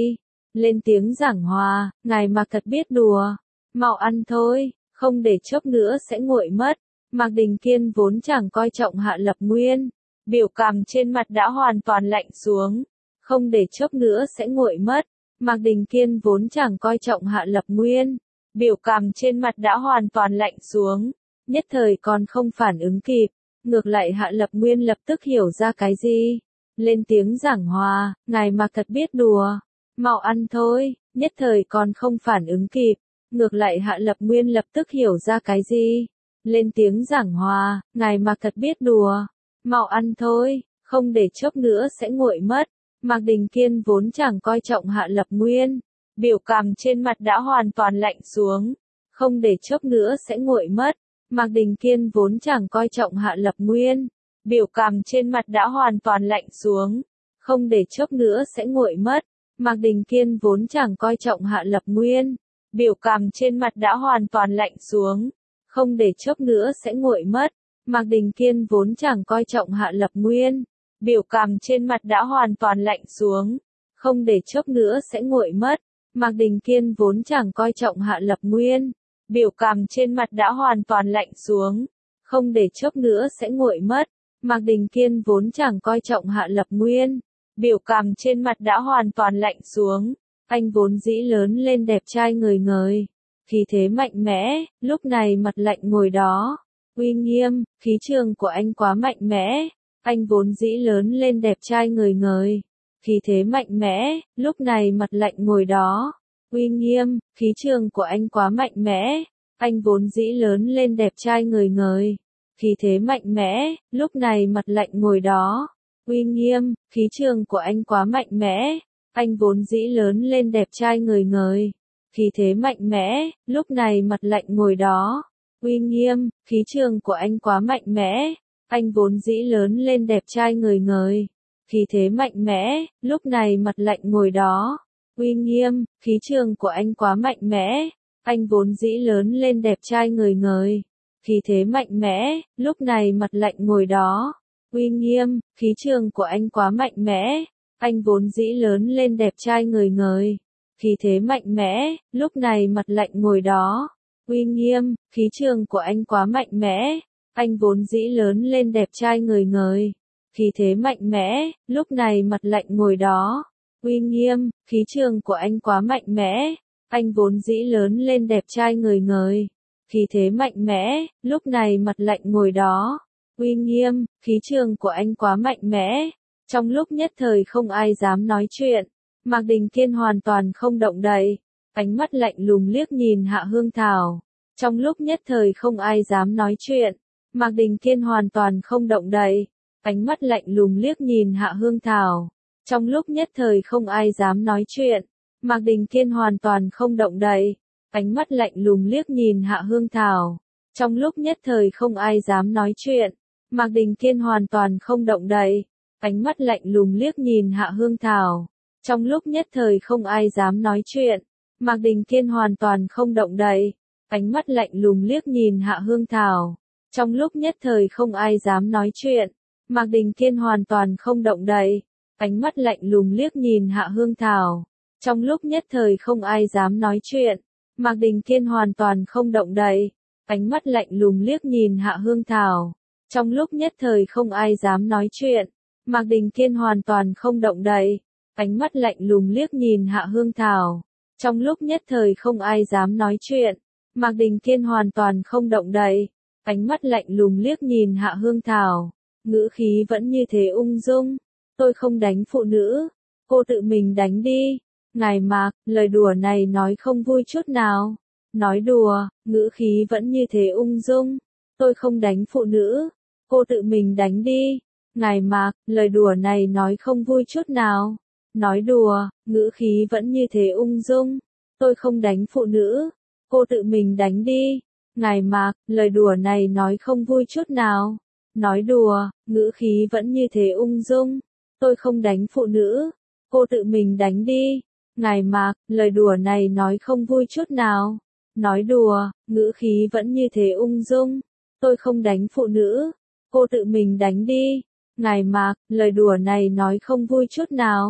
lên tiếng giảng hòa, ngài Mạc thật biết đùa. Mau ăn thôi, không để chốc nữa sẽ nguội mất. Mạc Đình Kiên vốn chẳng coi trọng Hạ Lập Nguyên, biểu cảm trên mặt đã hoàn toàn lạnh xuống. Không để chốc nữa sẽ nguội mất. Mạc Đình Kiên vốn chẳng coi trọng Hạ Lập Nguyên, biểu cảm trên mặt đã hoàn toàn lạnh xuống. Nhất thời còn không phản ứng kịp, ngược lại Hạ Lập Nguyên lập tức hiểu ra cái gì. Lên tiếng giảng hòa, ngài Mạc thật biết đùa. Mau ăn thôi, nhất thời còn không phản ứng kịp. Ngược lại Hạ Lập Nguyên lập tức hiểu ra cái gì. Lên tiếng giảng hòa, ngài Mạc thật biết đùa. Mau ăn thôi, không để chốc nữa sẽ nguội mất. Mạc Đình Kiên vốn chẳng coi trọng Hạ Lập Nguyên, biểu cảm trên mặt đã hoàn toàn lạnh xuống. Không để chốc nữa sẽ nguội mất. Mạc Đình Kiên vốn chẳng coi trọng Hạ Lập Nguyên, biểu cảm trên mặt đã hoàn toàn lạnh xuống. Không để chốc nữa sẽ nguội mất. Mạc Đình Kiên vốn chẳng coi trọng Hạ Lập Nguyên, biểu cảm trên mặt đã hoàn toàn lạnh xuống. Không để chốc nữa sẽ nguội mất. Mạc Đình Kiên vốn chẳng coi trọng Hạ Lập Nguyên, biểu cảm trên mặt đã hoàn toàn lạnh xuống. Không để chốc nữa sẽ nguội mất. Mạc Đình Kiên vốn chẳng coi trọng Hạ Lập Nguyên, biểu cảm trên mặt đã hoàn toàn lạnh xuống. Không để chốc nữa sẽ nguội mất. Mạc Đình Kiên vốn chẳng coi trọng Hạ Lập Nguyên, biểu cảm trên mặt đã hoàn toàn lạnh xuống. Anh vốn dĩ lớn lên đẹp trai ngời ngời, khí thế mạnh mẽ, lúc này mặt lạnh ngồi đó. Uy nghiêm, khí trường của anh quá mạnh mẽ. Anh vốn dĩ lớn lên đẹp trai ngời ngời, khí thế mạnh mẽ, lúc này mặt lạnh ngồi đó. Uy nghiêm, khí trường của anh quá mạnh mẽ. Anh vốn dĩ lớn lên đẹp trai ngời ngời, khí thế mạnh mẽ, lúc này mặt lạnh ngồi đó. Uy nghiêm, khí trường của anh quá mạnh mẽ. Anh vốn dĩ lớn lên đẹp trai ngời ngời, khí thế mạnh mẽ, lúc này mặt lạnh ngồi đó. Uy nghiêm, khí trường của anh quá mạnh mẽ. Anh vốn dĩ lớn lên đẹp trai ngời ngời, khí thế mạnh mẽ, lúc này mặt lạnh ngồi đó. Uy nghiêm, khí trường của anh quá mạnh mẽ. Anh vốn dĩ lớn lên đẹp trai ngời ngời, khí thế mạnh mẽ, lúc này mặt lạnh ngồi đó. Uy nghiêm, khí trường của anh quá mạnh mẽ. Anh vốn dĩ lớn lên đẹp trai ngời ngời, khí thế mạnh mẽ, lúc này mặt lạnh ngồi đó. Uy nghiêm, khí trường của anh quá mạnh mẽ. Anh vốn dĩ lớn lên đẹp trai ngời ngời, khí thế mạnh mẽ, lúc này mặt lạnh ngồi đó. Uy nghiêm, khí trường của anh quá mạnh mẽ. Anh vốn dĩ lớn lên đẹp trai ngời ngời, khí thế mạnh mẽ, lúc này mặt lạnh ngồi đó. Uy nghiêm, khí trường của anh quá mạnh mẽ. Trong lúc nhất thời không ai dám nói chuyện, Mạc Đình Kiên hoàn toàn không động đậy, ánh mắt lạnh lùng liếc nhìn Hạ Hương Thảo. Trong lúc nhất thời không ai dám nói chuyện, Mạc Đình Kiên hoàn toàn không động đậy, ánh mắt lạnh lùng liếc nhìn Hạ Hương Thảo. Trong lúc nhất thời không ai dám nói chuyện, Mạc Đình Kiên hoàn toàn không động đậy, ánh mắt lạnh lùng liếc nhìn Hạ Hương Thảo. Trong lúc nhất thời không ai dám nói chuyện, Mạc Đình Kiên hoàn toàn không động đậy, ánh mắt lạnh lùng liếc nhìn Hạ Hương Thảo. Trong lúc nhất thời không ai dám nói chuyện, Mạc Đình Kiên hoàn toàn không động đậy, ánh mắt lạnh lùng liếc nhìn Hạ Hương Thảo. Trong lúc nhất thời không ai dám nói chuyện, Mạc Đình Kiên hoàn toàn không động đậy, ánh mắt lạnh lùng liếc nhìn Hạ Hương Thảo. Trong lúc nhất thời không ai dám nói chuyện, Mạc Đình Kiên hoàn toàn không động đậy, ánh mắt lạnh lùng liếc nhìn Hạ Hương Thảo. Trong lúc nhất thời không ai dám nói chuyện, Mạc Đình Kiên hoàn toàn không động đậy, ánh mắt lạnh lùng liếc nhìn Hạ Hương Thảo. Trong lúc nhất thời không ai dám nói chuyện, Mạc Đình Kiên hoàn toàn không động đậy, ánh mắt lạnh lùng liếc nhìn Hạ Hương Thảo. Ngữ khí vẫn như thế ung dung. Tôi không đánh phụ nữ, cô tự mình đánh đi. Ngài Mạc, lời đùa này nói không vui chút nào. Nói đùa, ngữ khí vẫn như thế ung dung. Tôi không đánh phụ nữ, cô tự mình đánh đi. Ngài Mạc, lời đùa này nói không vui chút nào. Nói đùa, ngữ khí vẫn như thế ung dung. Tôi không đánh phụ nữ, cô tự mình đánh đi. Ngài Mạc, lời đùa này nói không vui chút nào. Nói đùa, ngữ khí vẫn như thế ung dung. Tôi không đánh phụ nữ, cô tự mình đánh đi. Ngài Mạc, lời đùa này nói không vui chút nào. Nói đùa, ngữ khí vẫn như thế ung dung. Tôi không đánh phụ nữ, cô tự mình đánh đi. Ngài Mạc, lời đùa này nói không vui chút nào.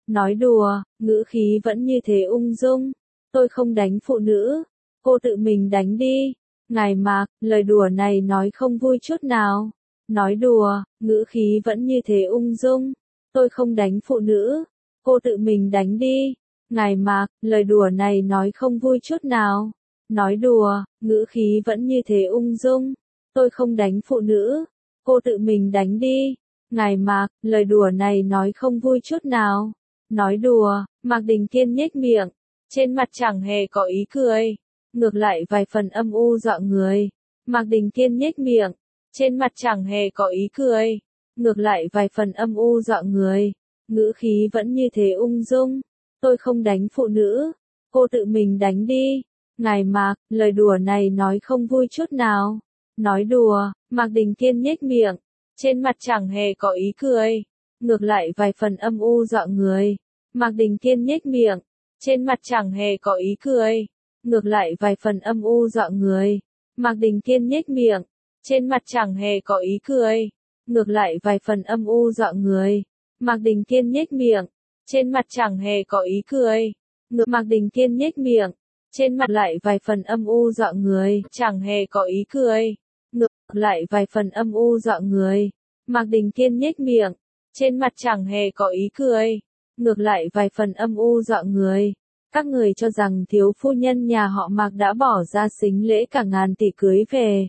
Nói đùa, ngữ khí vẫn như thế ung dung. Tôi không đánh phụ nữ. Cô tự mình đánh đi. Ngài Mạc, lời đùa này nói không vui chút nào. Nói đùa, ngữ khí vẫn như thế ung dung. Tôi không đánh phụ nữ. Cô tự mình đánh đi. Ngài Mạc, lời đùa này nói không vui chút nào. Nói đùa, ngữ khí vẫn như thế ung dung. Tôi không đánh phụ nữ. Cô tự mình đánh đi. Ngài Mạc, lời đùa này nói không vui chút nào. Nói đùa, Mạc Đình Kiên nhếch miệng. Trên mặt chẳng hề có ý cười. Ngược lại vài phần âm u dọa người. Mạc Đình Kiên nhếch miệng. Trên mặt chẳng hề có ý cười. Ngược lại vài phần âm u dọa người. Ngữ khí vẫn như thế ung dung. Tôi không đánh phụ nữ. Cô tự mình đánh đi. Ngài Mạc, lời đùa này nói không vui chút nào. Nói đùa, Mạc Đình Kiên nhếch miệng. Trên mặt chẳng hề có ý cười. Ngược lại vài phần âm u dọa người. Mạc Đình Kiên nhếch miệng. Trên mặt chẳng hề có ý cười. Ngược lại vài phần âm u dọa người. Mạc Đình Kiên nhếch miệng. Trên mặt chẳng hề có ý cười. Ngược lại vài phần âm u dọa người. Mạc Đình Kiên nhếch miệng. Trên mặt chẳng hề có ý cười. Mạc Đình Kiên nhếch miệng. Trên mặt lại vài phần âm u dọa người. Chẳng hề có ý cười. Ngược lại vài phần âm u dọa người. Mạc Đình Kiên nhếch miệng. Trên mặt chẳng hề có ý cười. Ngược lại vài phần âm u dọa người. Các người cho rằng thiếu phu nhân nhà họ Mạc đã bỏ ra sính lễ cả ngàn tỷ cưới về.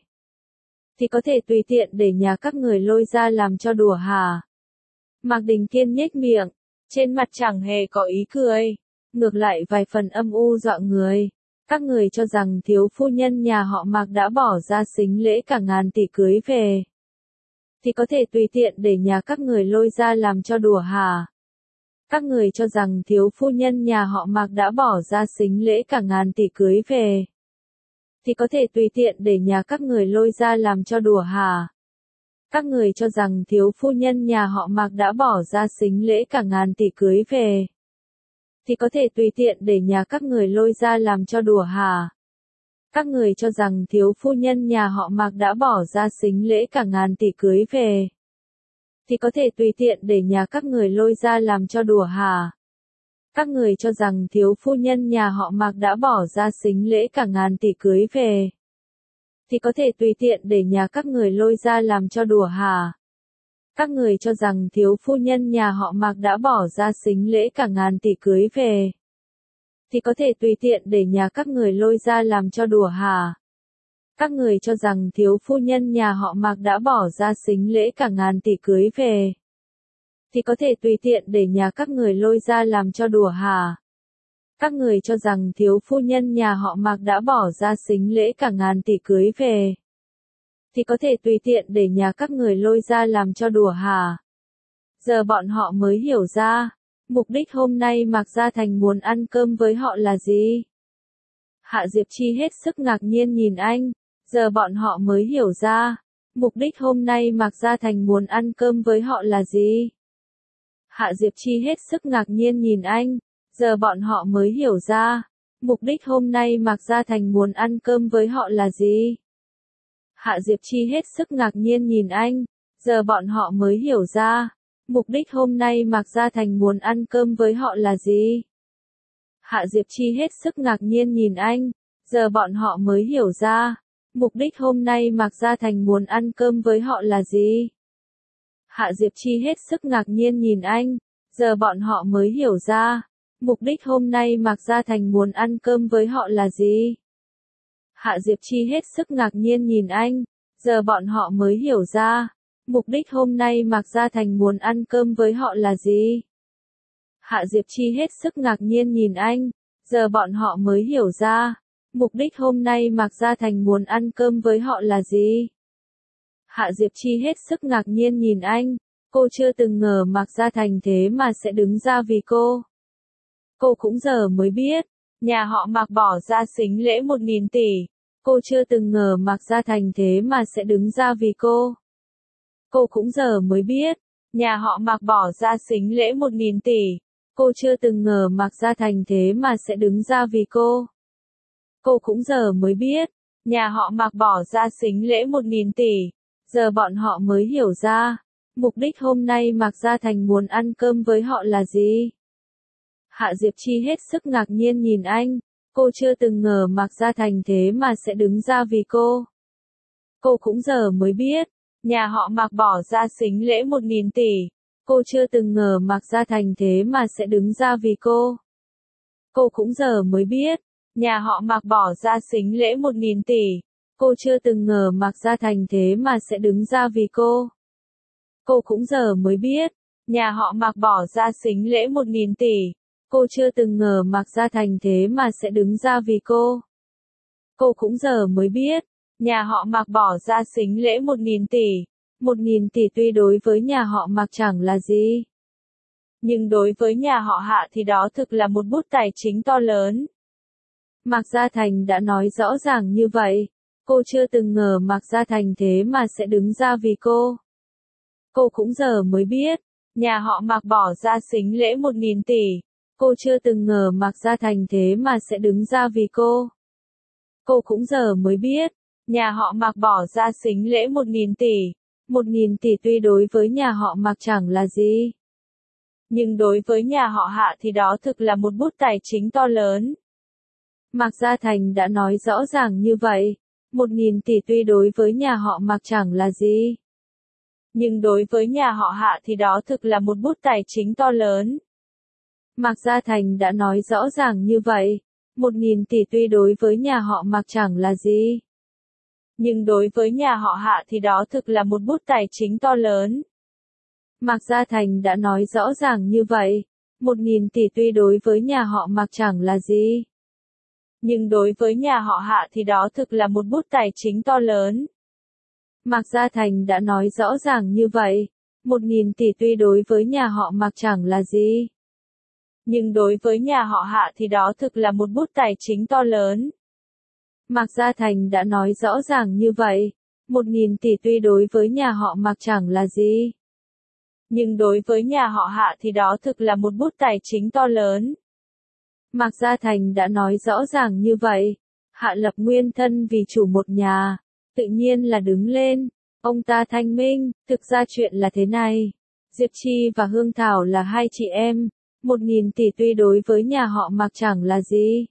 Thì có thể tùy tiện để nhà các người lôi ra làm cho đùa hả? Mạc Đình Kiên nhếch miệng. Trên mặt chẳng hề có ý cười. Ngược lại vài phần âm u dọa người. Các người cho rằng thiếu phu nhân nhà họ Mạc đã bỏ ra sính lễ cả ngàn tỷ cưới về. Thì có thể tùy tiện để nhà các người lôi ra làm cho đùa hả? Các người cho rằng thiếu phu nhân nhà họ Mạc đã bỏ ra sính lễ cả ngàn tỷ cưới về. Thì có thể tùy tiện để nhà các người lôi ra làm cho đùa hả? Các người cho rằng thiếu phu nhân nhà họ Mạc đã bỏ ra sính lễ cả ngàn tỷ cưới về. Thì có thể tùy tiện để nhà các người lôi ra làm cho đùa hả? Các người cho rằng thiếu phu nhân nhà họ Mạc đã bỏ ra sính lễ cả ngàn tỷ cưới về. Thì có thể tùy tiện để nhà các người lôi ra làm cho đùa hả? Các người cho rằng thiếu phu nhân nhà họ Mạc đã bỏ ra sính lễ cả ngàn tỷ cưới về. Thì có thể tùy tiện để nhà các người lôi ra làm cho đùa hả? Các người cho rằng thiếu phu nhân nhà họ Mạc đã bỏ ra sính lễ cả ngàn tỷ cưới về. Thì có thể tùy tiện để nhà các người lôi ra làm cho đùa hả? Các người cho rằng thiếu phu nhân nhà họ Mạc đã bỏ ra sính lễ cả ngàn tỷ cưới về. Thì có thể tùy tiện để nhà các người lôi ra làm cho đùa hả? Các người cho rằng thiếu phu nhân nhà họ Mạc đã bỏ ra sính lễ cả ngàn tỷ cưới về. Thì có thể tùy tiện để nhà các người lôi ra làm cho đùa hả? Giờ bọn họ mới hiểu ra, mục đích hôm nay Mạc Gia Thành muốn ăn cơm với họ là gì? Hạ Diệp Chi hết sức ngạc nhiên nhìn anh, giờ bọn họ mới hiểu ra, mục đích hôm nay Mạc Gia Thành muốn ăn cơm với họ là gì? Hạ Diệp Chi hết sức ngạc nhiên nhìn anh, giờ bọn họ mới hiểu ra, mục đích hôm nay Mạc Gia Thành muốn ăn cơm với họ là gì? Hạ Diệp Chi hết sức ngạc nhiên nhìn anh, giờ bọn họ mới hiểu ra, mục đích hôm nay Mạc Gia Thành muốn ăn cơm với họ là gì? Hạ Diệp Chi hết sức ngạc nhiên nhìn anh, giờ bọn họ mới hiểu ra, mục đích hôm nay Mạc Gia Thành muốn ăn cơm với họ là gì? Hạ Diệp Chi hết sức ngạc nhiên nhìn anh, giờ bọn họ mới hiểu ra, mục đích hôm nay Mạc Gia Thành muốn ăn cơm với họ là gì? Hạ Diệp Chi hết sức ngạc nhiên nhìn anh, giờ bọn họ mới hiểu ra, mục đích hôm nay Mạc Gia Thành muốn ăn cơm với họ là gì? Hạ Diệp Chi hết sức ngạc nhiên nhìn anh, giờ bọn họ mới hiểu ra, mục đích hôm nay Mạc Gia Thành muốn ăn cơm với họ là gì? Hạ Diệp Chi hết sức ngạc nhiên nhìn anh, cô chưa từng ngờ Mạc Gia Thành thế mà sẽ đứng ra vì cô. Cô cũng giờ mới biết, nhà họ Mạc bỏ ra sính lễ 1.000 tỷ. Cô chưa từng ngờ Mạc Gia Thành thế mà sẽ đứng ra vì cô. Cô cũng giờ mới biết, nhà họ Mạc bỏ ra sính lễ 1.000 tỷ. Cô chưa từng ngờ Mạc Gia Thành thế mà sẽ đứng ra vì cô. Cô cũng giờ mới biết, nhà họ Mạc bỏ ra sính lễ 1.000 tỷ. Giờ bọn họ mới hiểu ra, mục đích hôm nay Mạc Gia Thành muốn ăn cơm với họ là gì? Hạ Diệp Chi hết sức ngạc nhiên nhìn anh. Cô chưa từng ngờ Mạc Gia Thành thế mà sẽ đứng ra vì cô. Cô cũng giờ mới biết, nhà họ Mạc bỏ ra sính lễ 1.000 tỷ. Cô chưa từng ngờ Mạc Gia Thành thế mà sẽ đứng ra vì cô. Cô cũng giờ mới biết, nhà họ Mạc bỏ ra sính lễ 1.000 tỷ. Cô chưa từng ngờ Mạc Gia Thành thế mà sẽ đứng ra vì cô. Cô cũng giờ mới biết, nhà họ Mạc bỏ ra sính lễ 1.000 tỷ. Cô chưa từng ngờ Mạc Gia Thành thế mà sẽ đứng ra vì cô. Cô cũng giờ mới biết, nhà họ Mạc bỏ ra sính lễ 1.000 tỷ. 1.000 tỷ tuy đối với nhà họ Mạc chẳng là gì, nhưng đối với nhà họ Hạ thì đó thực là một bút tài chính to lớn. Mạc Gia Thành đã nói rõ ràng như vậy. Cô chưa từng ngờ Mạc Gia Thành thế mà sẽ đứng ra vì cô. Cô cũng giờ mới biết, nhà họ Mạc bỏ ra sính lễ 1.000 tỷ. Cô chưa từng ngờ Mạc Gia Thành thế mà sẽ đứng ra vì cô. Cô cũng giờ mới biết, nhà họ Mạc bỏ ra sính lễ 1.000 tỷ. 1.000 tỷ tuy đối với nhà họ Mạc chẳng là gì, nhưng đối với nhà họ Hạ thì đó thực là một bút tài chính to lớn. Mạc Gia Thành đã nói rõ ràng như vậy. 1.000 tỷ tuy đối với nhà họ Mạc chẳng là gì, nhưng đối với nhà họ Hạ thì đó thực là một bút tài chính to lớn. Mạc Gia Thành đã nói rõ ràng như vậy. 1.000 tỷ tuy đối với nhà họ Mạc chẳng là gì, nhưng đối với nhà họ Hạ thì đó thực là một bút tài chính to lớn. Mạc Gia Thành đã nói rõ ràng như vậy. 1.000 tỷ tuy đối với nhà họ Mạc chẳng là gì, nhưng đối với nhà họ Hạ thì đó thực là một bút tài chính to lớn. Mạc Gia Thành đã nói rõ ràng như vậy. 1.000 tỷ tuy đối với nhà họ Mạc chẳng là gì, nhưng đối với nhà họ Hạ thì đó thực là một bút tài chính to lớn. Mạc Gia Thành đã nói rõ ràng như vậy. 1.000 tỷ tuy đối với nhà họ Mạc chẳng là gì, nhưng đối với nhà họ Hạ thì đó thực là một bút tài chính to lớn. Mạc Gia Thành đã nói rõ ràng như vậy. Hạ Lập Nguyên thân vì chủ một nhà, tự nhiên là đứng lên. Ông ta thanh minh, thực ra chuyện là thế này. Diệp Chi và Hương Thảo là hai chị em. 1.000 tỷ tuy đối với nhà họ Mạc chẳng là gì,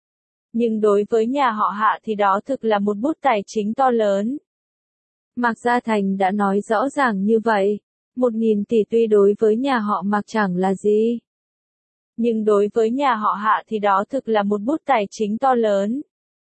nhưng đối với nhà họ Hạ thì đó thực là một bút tài chính to lớn. Mạc Gia Thành đã nói rõ ràng như vậy. 1.000 tỷ tuy đối với nhà họ Mạc chẳng là gì, nhưng đối với nhà họ Hạ thì đó thực là một bút tài chính to lớn.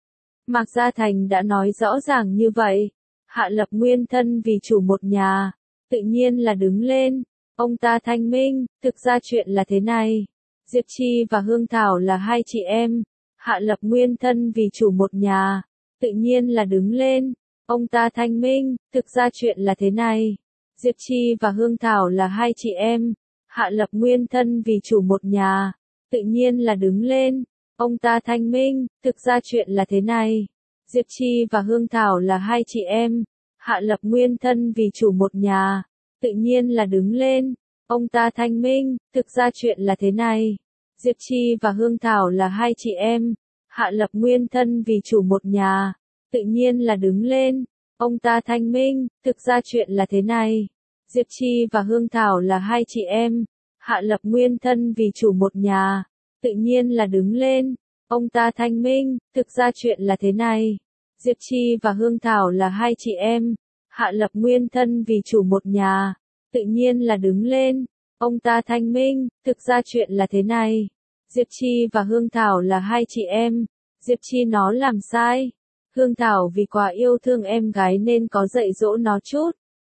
Mạc Gia Thành đã nói rõ ràng như vậy. Hạ Lập Nguyên thân vì chủ một nhà, tự nhiên là đứng lên. Ông ta thanh minh, thực ra chuyện là thế này. Diệp Chi và Hương Thảo là hai chị em. Hạ Lập Nguyên thân vì chủ một nhà, tự nhiên là đứng lên. Ông ta thanh minh, thực ra chuyện là thế này. Diệp Chi và Hương Thảo là hai chị em. Hạ Lập Nguyên thân vì chủ một nhà, tự nhiên là đứng lên. Ông ta thanh minh, thực ra chuyện là thế này. Diệp Chi và Hương Thảo là hai chị em. Hạ Lập Nguyên thân vì chủ một nhà, tự nhiên là đứng lên. Ông ta thanh minh, thực ra chuyện là thế này. Diệp Chi và Hương Thảo là hai chị em. Hạ Lập Nguyên thân vì chủ một nhà, tự nhiên là đứng lên. Ông ta thanh minh, thực ra chuyện là thế này. Diệp Chi và Hương Thảo là hai chị em. Hạ Lập Nguyên thân vì chủ một nhà, tự nhiên là đứng lên. Ông ta thanh minh, thực ra chuyện là thế này. Diệp Chi và Hương Thảo là hai chị em. Hạ Lập Nguyên thân vì chủ một nhà, tự nhiên là đứng lên. Ông ta thanh minh, thực ra chuyện là thế này. Diệp Chi và Hương Thảo là hai chị em. Diệp Chi nó làm sai. Hương Thảo vì quá yêu thương em gái nên có dạy dỗ nó chút.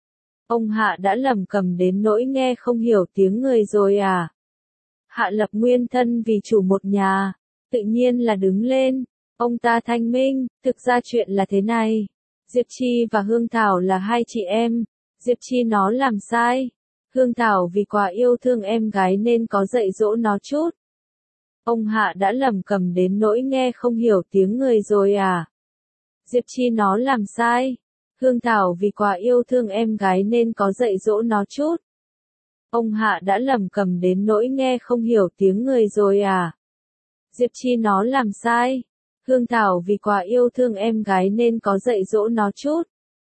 Ông Hạ đã lẩm cẩm đến nỗi nghe không hiểu tiếng người rồi à. Hạ Lập Nguyên thân vì chủ một nhà, tự nhiên là đứng lên. Ông ta thanh minh, thực ra chuyện là thế này. Diệp Chi và Hương Thảo là hai chị em. Diệp Chi nó làm sai. Hương Thảo vì quá yêu thương em gái nên có dạy dỗ nó chút. Ông Hạ đã lẩm cẩm đến nỗi nghe không hiểu tiếng người rồi à. Diệp Chi nó làm sai. Hương Thảo vì quá yêu thương em gái nên có dạy dỗ nó chút. Ông Hạ đã lẩm cẩm đến nỗi nghe không hiểu tiếng người rồi à. Diệp Chi nó làm sai. Hương Thảo vì quá yêu thương em gái nên có dạy dỗ nó chút.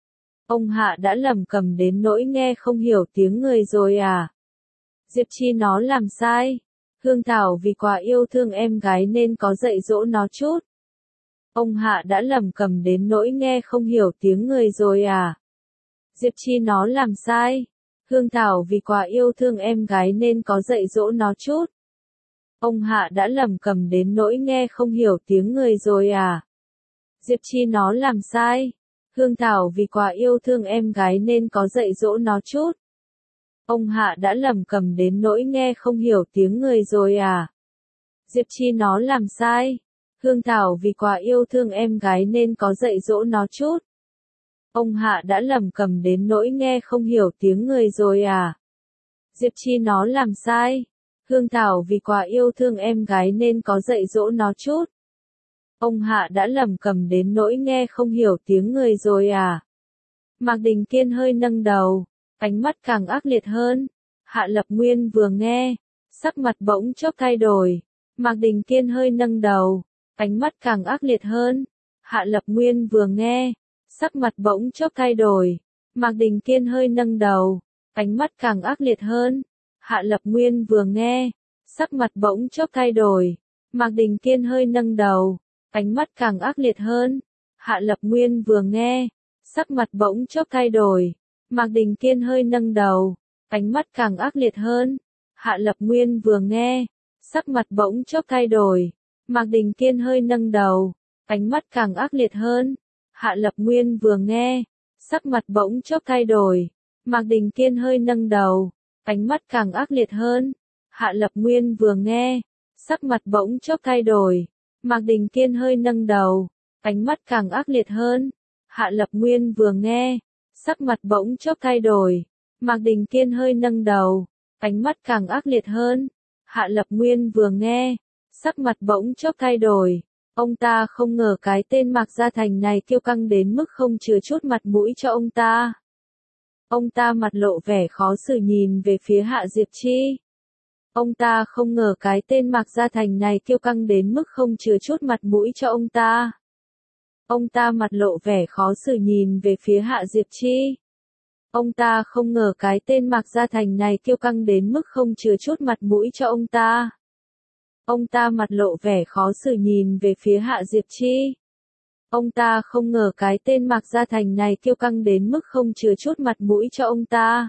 Ông Hạ đã lẩm cẩm đến nỗi nghe không hiểu tiếng người rồi à. Diệp Chi nó làm sai. Hương Thảo vì quá yêu thương em gái nên có dạy dỗ nó chút. Ông Hạ đã lẩm cẩm đến nỗi nghe không hiểu tiếng người rồi à. Diệp Chi nó làm sai. Hương Thảo vì quá yêu thương em gái nên có dạy dỗ nó chút. Ông Hạ đã lẩm cẩm đến nỗi nghe không hiểu tiếng người rồi à. Diệp Chi nó làm sai. Hương Thảo vì quá yêu thương em gái nên có dạy dỗ nó chút. Ông Hạ đã lẩm cẩm đến nỗi nghe không hiểu tiếng người rồi à. Diệp Chi nó làm sai. Hương Thảo vì quá yêu thương em gái nên có dạy dỗ nó chút. Ông Hạ đã lẩm cẩm đến nỗi nghe không hiểu tiếng người rồi à. Diệp Chi nó làm sai. Hương Thảo vì quá yêu thương em gái nên có dạy dỗ nó chút. Ông Hạ đã lẩm cẩm đến nỗi nghe không hiểu tiếng người rồi à. Mạc Đình Kiên hơi nâng đầu, ánh mắt càng ác liệt hơn. Hạ Lập Nguyên vừa nghe, sắc mặt bỗng chốc thay đổi. Mạc Đình Kiên hơi nâng đầu, ánh mắt càng ác liệt hơn. Hạ Lập Nguyên vừa nghe, sắc mặt bỗng chốc thay đổi. Mạc Đình Kiên hơi nâng đầu, ánh mắt càng ác liệt hơn. Hạ Lập Nguyên vừa nghe, sắc mặt bỗng chốc thay đổi. Mạc Đình Kiên hơi nâng đầu, ánh mắt càng ác liệt hơn. Hạ Lập Nguyên vừa nghe, sắc mặt bỗng chốc thay đổi. Mạc Đình Kiên hơi nâng đầu, ánh mắt càng ác liệt hơn. Hạ Lập Nguyên vừa nghe, sắc mặt bỗng chốc thay đổi. Mạc Đình Kiên hơi nâng đầu, ánh mắt càng ác liệt hơn. Hạ Lập Nguyên vừa nghe, sắc mặt bỗng chốc thay đổi. Mạc Đình Kiên hơi nâng đầu, ánh mắt càng ác liệt hơn. Hạ Lập Nguyên vừa nghe, sắc mặt bỗng chốc thay đổi. Mạc Đình Kiên hơi nâng đầu, ánh mắt càng ác liệt hơn. Hạ Lập Nguyên vừa nghe, sắc mặt bỗng chốc thay đổi. Mạc Đình Kiên hơi nâng đầu, ánh mắt càng ác liệt hơn. Hạ Lập Nguyên vừa nghe, sắc mặt bỗng chốc thay đổi. Ông ta không ngờ cái tên Mạc Gia Thành này kiêu căng đến mức không chừa chút mặt mũi cho ông ta. Ông ta mặt lộ vẻ khó xử nhìn về phía Hạ Diệp Chi. Ông ta không ngờ cái tên Mạc Gia Thành này kiêu căng đến mức không chừa chút mặt mũi cho ông ta. Ông ta mặt lộ vẻ khó xử nhìn về phía Hạ Diệp Chi. Ông ta không ngờ cái tên Mạc Gia Thành này kiêu căng đến mức không chừa chút mặt mũi cho ông ta. Ông ta mặt lộ vẻ khó xử nhìn về phía Hạ Diệp Chi. Ông ta không ngờ cái tên Mạc Gia Thành này kiêu căng đến mức không chừa chút mặt mũi cho ông ta.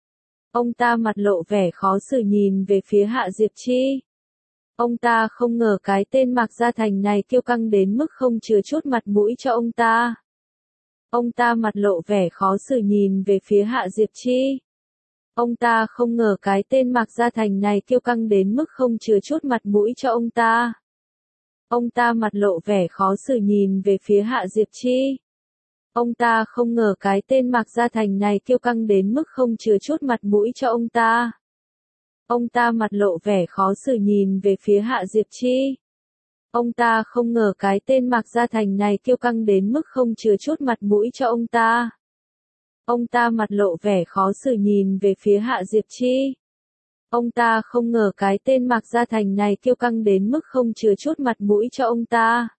Ông ta mặt lộ vẻ khó xử nhìn về phía Hạ Diệp Chi. Ông ta không ngờ cái tên Mạc Gia Thành này kiêu căng đến mức không chừa chút mặt mũi cho ông ta. Ông ta mặt lộ vẻ khó xử nhìn về phía Hạ Diệp Chi. Ông ta không ngờ cái tên Mạc Gia Thành này kiêu căng đến mức không chừa chút mặt mũi cho ông ta. Ông ta mặt lộ vẻ khó xử nhìn về phía Hạ Diệp Chi. Ông ta không ngờ cái tên Mạc Gia Thành này kiêu căng đến mức không chừa chút mặt mũi cho ông ta. Ông ta mặt lộ vẻ khó xử nhìn về phía Hạ Diệp Chi. Ông ta không ngờ cái tên Mạc Gia Thành này kiêu căng đến mức không chừa chút mặt mũi cho ông ta. Ông ta mặt lộ vẻ khó xử nhìn về phía Hạ Diệp Chi. Ông ta không ngờ cái tên Mạc Gia Thành này kiêu căng đến mức không chừa chút mặt mũi cho ông ta.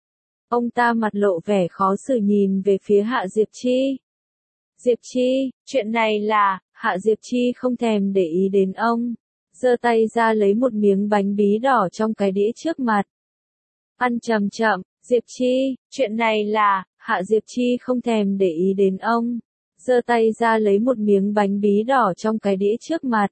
Ông ta mặt lộ vẻ khó xử nhìn về phía Hạ Diệp Chi. Diệp Chi, chuyện này là, Hạ Diệp Chi không thèm để ý đến ông. Giơ tay ra lấy một miếng bánh bí đỏ trong cái đĩa trước mặt. Ăn chậm chậm, Diệp Chi, chuyện này là, Hạ Diệp Chi không thèm để ý đến ông. Giơ tay ra lấy một miếng bánh bí đỏ trong cái đĩa trước mặt.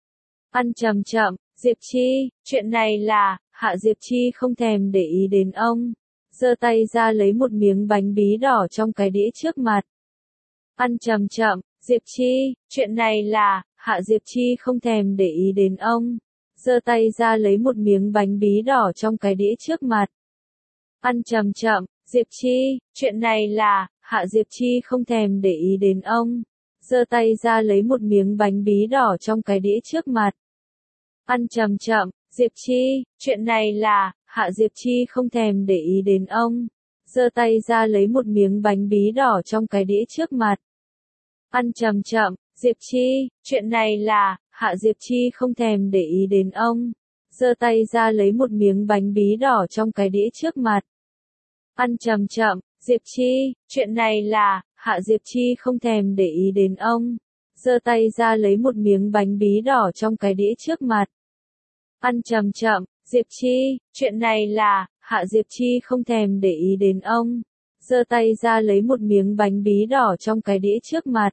Ăn chậm chậm, Diệp Chi, chuyện này là, Hạ Diệp Chi không thèm để ý đến ông. Giơ tay ra lấy một miếng bánh bí đỏ trong cái đĩa trước mặt. Ăn chậm chậm, Diệp Chi, chuyện này là, Hạ Diệp Chi không thèm để ý đến ông. Giơ tay ra lấy một miếng bánh bí đỏ trong cái đĩa trước mặt. Ăn chậm chậm, Diệp Chi, chuyện này là, Hạ Diệp Chi không thèm để ý đến ông. Giơ tay ra lấy một miếng bánh bí đỏ trong cái đĩa trước mặt. Ăn chậm chậm, Diệp Chi, chuyện này là, Hạ Diệp Chi không thèm để ý đến ông. Giơ tay ra lấy một miếng bánh bí đỏ trong cái đĩa trước mặt. Ăn chậm chậm, Diệp Chi, chuyện này là, Hạ Diệp Chi không thèm để ý đến ông. Giơ tay ra lấy một miếng bánh bí đỏ trong cái đĩa trước mặt. Ăn chậm chậm, Diệp Chi, chuyện này là, Hạ Diệp Chi không thèm để ý đến ông. Giơ tay ra lấy một miếng bánh bí đỏ trong cái đĩa trước mặt. Ăn chậm chậm, Diệp Chi, chuyện này là, Hạ Diệp Chi không thèm để ý đến ông. Giơ tay ra lấy một miếng bánh bí đỏ trong cái đĩa trước mặt.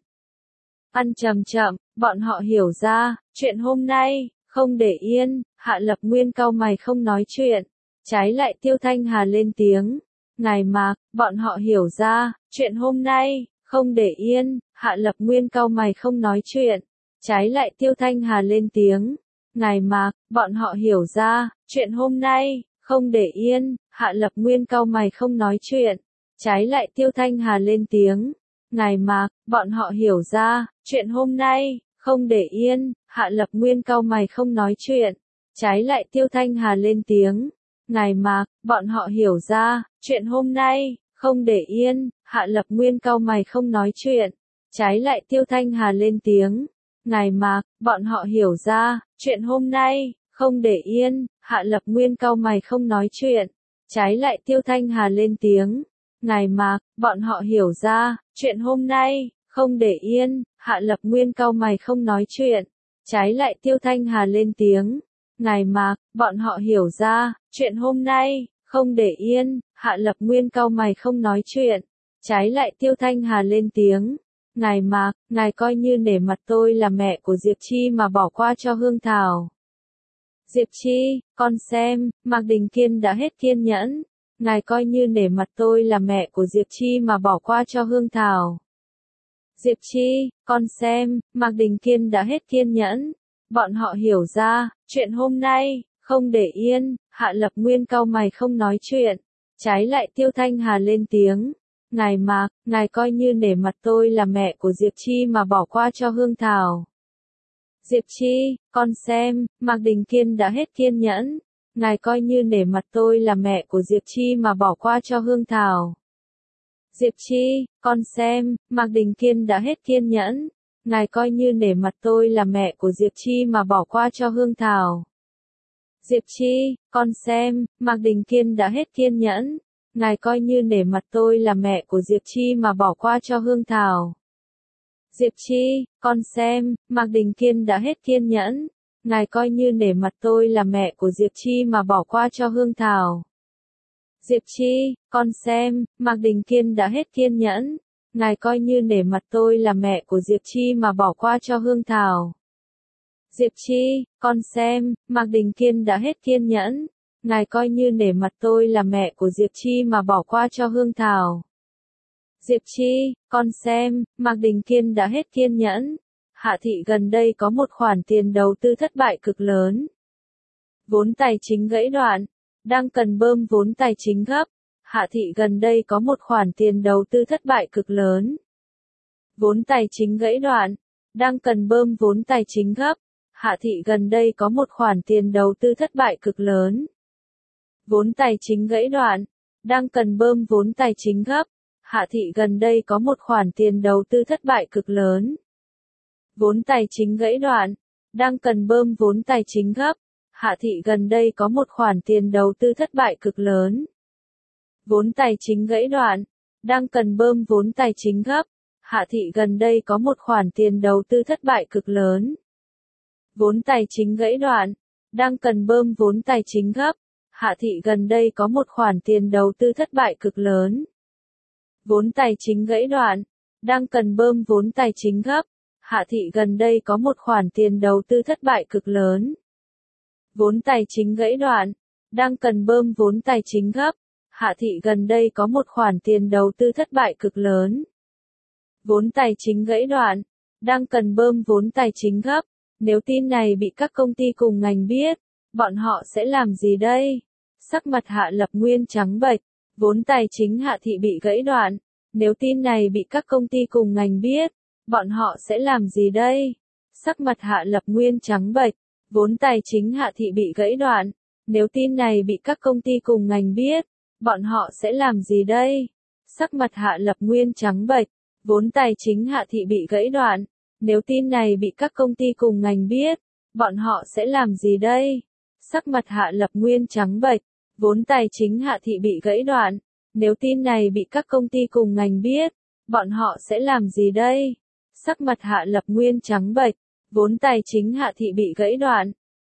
Ăn chậm chậm, bọn họ hiểu ra, chuyện hôm nay, không để yên, Hạ Lập Nguyên cau mày không nói chuyện. Trái lại Tiêu Thanh Hà lên tiếng. Ngài Mạc, bọn họ hiểu ra, chuyện hôm nay, không để yên, Hạ Lập Nguyên cau mày không nói chuyện. Trái lại Tiêu Thanh Hà lên tiếng. Ngài Mạc, bọn họ hiểu ra, chuyện hôm nay, không để yên, Hạ Lập Nguyên cau mày không nói chuyện. Trái lại Tiêu Thanh Hà lên tiếng. Ngài Mạc, bọn họ hiểu ra, chuyện hôm nay, không để yên, Hạ Lập Nguyên cau mày không nói chuyện. Trái lại Tiêu Thanh Hà lên tiếng. Ngài Mạc, bọn họ hiểu ra, chuyện hôm nay, không để yên, Hạ Lập Nguyên cau mày không nói chuyện. Trái lại Tiêu Thanh Hà lên tiếng. Ngài Mạc, bọn họ hiểu ra, chuyện hôm nay, không để yên, Hạ Lập Nguyên cau mày không nói chuyện. Trái lại Tiêu Thanh Hà lên tiếng. Ngài Mạc, bọn họ hiểu ra, chuyện hôm nay, không để yên, Hạ Lập Nguyên cau mày không nói chuyện. Trái lại Tiêu Thanh Hà lên tiếng. Ngài Mạc, bọn họ hiểu ra, chuyện hôm nay, không để yên, Hạ Lập Nguyên cau mày không nói chuyện. Trái lại Tiêu Thanh Hà lên tiếng. Ngài Mạc, ngài coi như nể mặt tôi là mẹ của Diệp Chi mà bỏ qua cho Hương Thảo. Diệp Chi, con xem, Mạc Đình Kiên đã hết kiên nhẫn. Ngài coi như nể mặt tôi là mẹ của Diệp Chi mà bỏ qua cho Hương Thảo. Diệp Chi, con xem, Mạc Đình Kiên đã hết kiên nhẫn. Bọn họ hiểu ra, chuyện hôm nay, không để yên, Hạ Lập Nguyên cau mày không nói chuyện. Trái lại Tiêu Thanh Hà lên tiếng. Ngài Mạc, ngài coi như nể mặt tôi là mẹ của Diệp Chi mà bỏ qua cho Hương Thảo. Diệp Chi, con xem, Mạc Đình Kiên đã hết kiên nhẫn. Ngài coi như nể mặt tôi là mẹ của Diệp Chi mà bỏ qua cho Hương Thảo. Diệp Chi, con xem, Mạc Đình Kiên đã hết kiên nhẫn. Ngài coi như nể mặt tôi là mẹ của Diệp Chi mà bỏ qua cho Hương Thảo. Diệp Chi, con xem, Mạc Đình Kiên đã hết kiên nhẫn. Ngài coi như nể mặt tôi là mẹ của Diệp Chi mà bỏ qua cho Hương Thảo. Diệp Chi, con xem, Mạc Đình Kiên đã hết kiên nhẫn. Ngài coi như nể mặt tôi là mẹ của Diệp Chi mà bỏ qua cho Hương Thảo. Diệp Chi, con xem, Mạc Đình Kiên đã hết kiên nhẫn. Ngài coi như nể mặt tôi là mẹ của Diệp Chi mà bỏ qua cho Hương Thảo. Diệp Chi, con xem, Mạc Đình Kiên đã hết kiên nhẫn. Ngài coi như nể mặt tôi là mẹ của Diệp Chi mà bỏ qua cho Hương Thảo. Diệp Chi, con xem, Mạc Đình Kiên đã hết kiên nhẫn. Hạ thị gần đây có một khoản tiền đầu tư thất bại cực lớn. Vốn tài chính gãy đoạn, đang cần bơm vốn tài chính gấp. Hạ thị gần đây có một khoản tiền đầu tư thất bại cực lớn. Vốn tài chính gãy đoạn, đang cần bơm vốn tài chính gấp. Hạ thị gần đây có một khoản tiền đầu tư thất bại cực lớn. Vốn tài chính gãy đoạn, đang cần bơm vốn tài chính gấp. Hạ thị gần đây có một khoản tiền đầu tư thất bại cực lớn. Vốn tài chính gãy đoạn, đang cần bơm vốn tài chính gấp. Hạ thị gần đây có một khoản tiền đầu tư thất bại cực lớn. Vốn tài chính gãy đoạn, đang cần bơm vốn tài chính gấp. Hạ thị gần đây có một khoản tiền đầu tư thất bại cực lớn. Vốn tài chính gãy đoạn, đang cần bơm vốn tài chính gấp. Hạ thị gần đây có một khoản tiền đầu tư thất bại cực lớn. Vốn tài chính gãy đoạn, đang cần bơm vốn tài chính gấp. Hạ thị gần đây có một khoản tiền đầu tư thất bại cực lớn. Vốn tài chính gãy đoạn, đang cần bơm vốn tài chính gấp. Hạ thị gần đây có một khoản tiền đầu tư thất bại cực lớn. Vốn tài chính gãy đoạn, đang cần bơm vốn tài chính gấp. Nếu tin này bị các công ty cùng ngành biết, bọn họ sẽ làm gì đây? Sắc mặt Hạ Lập Nguyên trắng bệch, vốn tài chính Hạ thị bị gãy đoạn. Nếu tin này bị các công ty cùng ngành biết, bọn họ sẽ làm gì đây? Sắc mặt Hạ Lập Nguyên trắng bệch, vốn tài chính Hạ thị bị gãy đoạn. Nếu tin này bị các công ty cùng ngành biết, bọn họ sẽ làm gì đây? Sắc mặt Hạ Lập Nguyên trắng bệch, vốn tài chính Hạ thị bị gãy đoạn. Nếu tin này bị các công ty cùng ngành biết, bọn họ sẽ làm gì đây? Sắc mặt Hạ Lập Nguyên trắng bệch, vốn tài chính Hạ thị bị gãy đoạn. Nếu tin này bị các công ty cùng ngành biết, bọn họ sẽ làm gì đây? Sắc mặt Hạ Lập Nguyên trắng bệch, vốn tài chính Hạ thị bị gãy đoạn.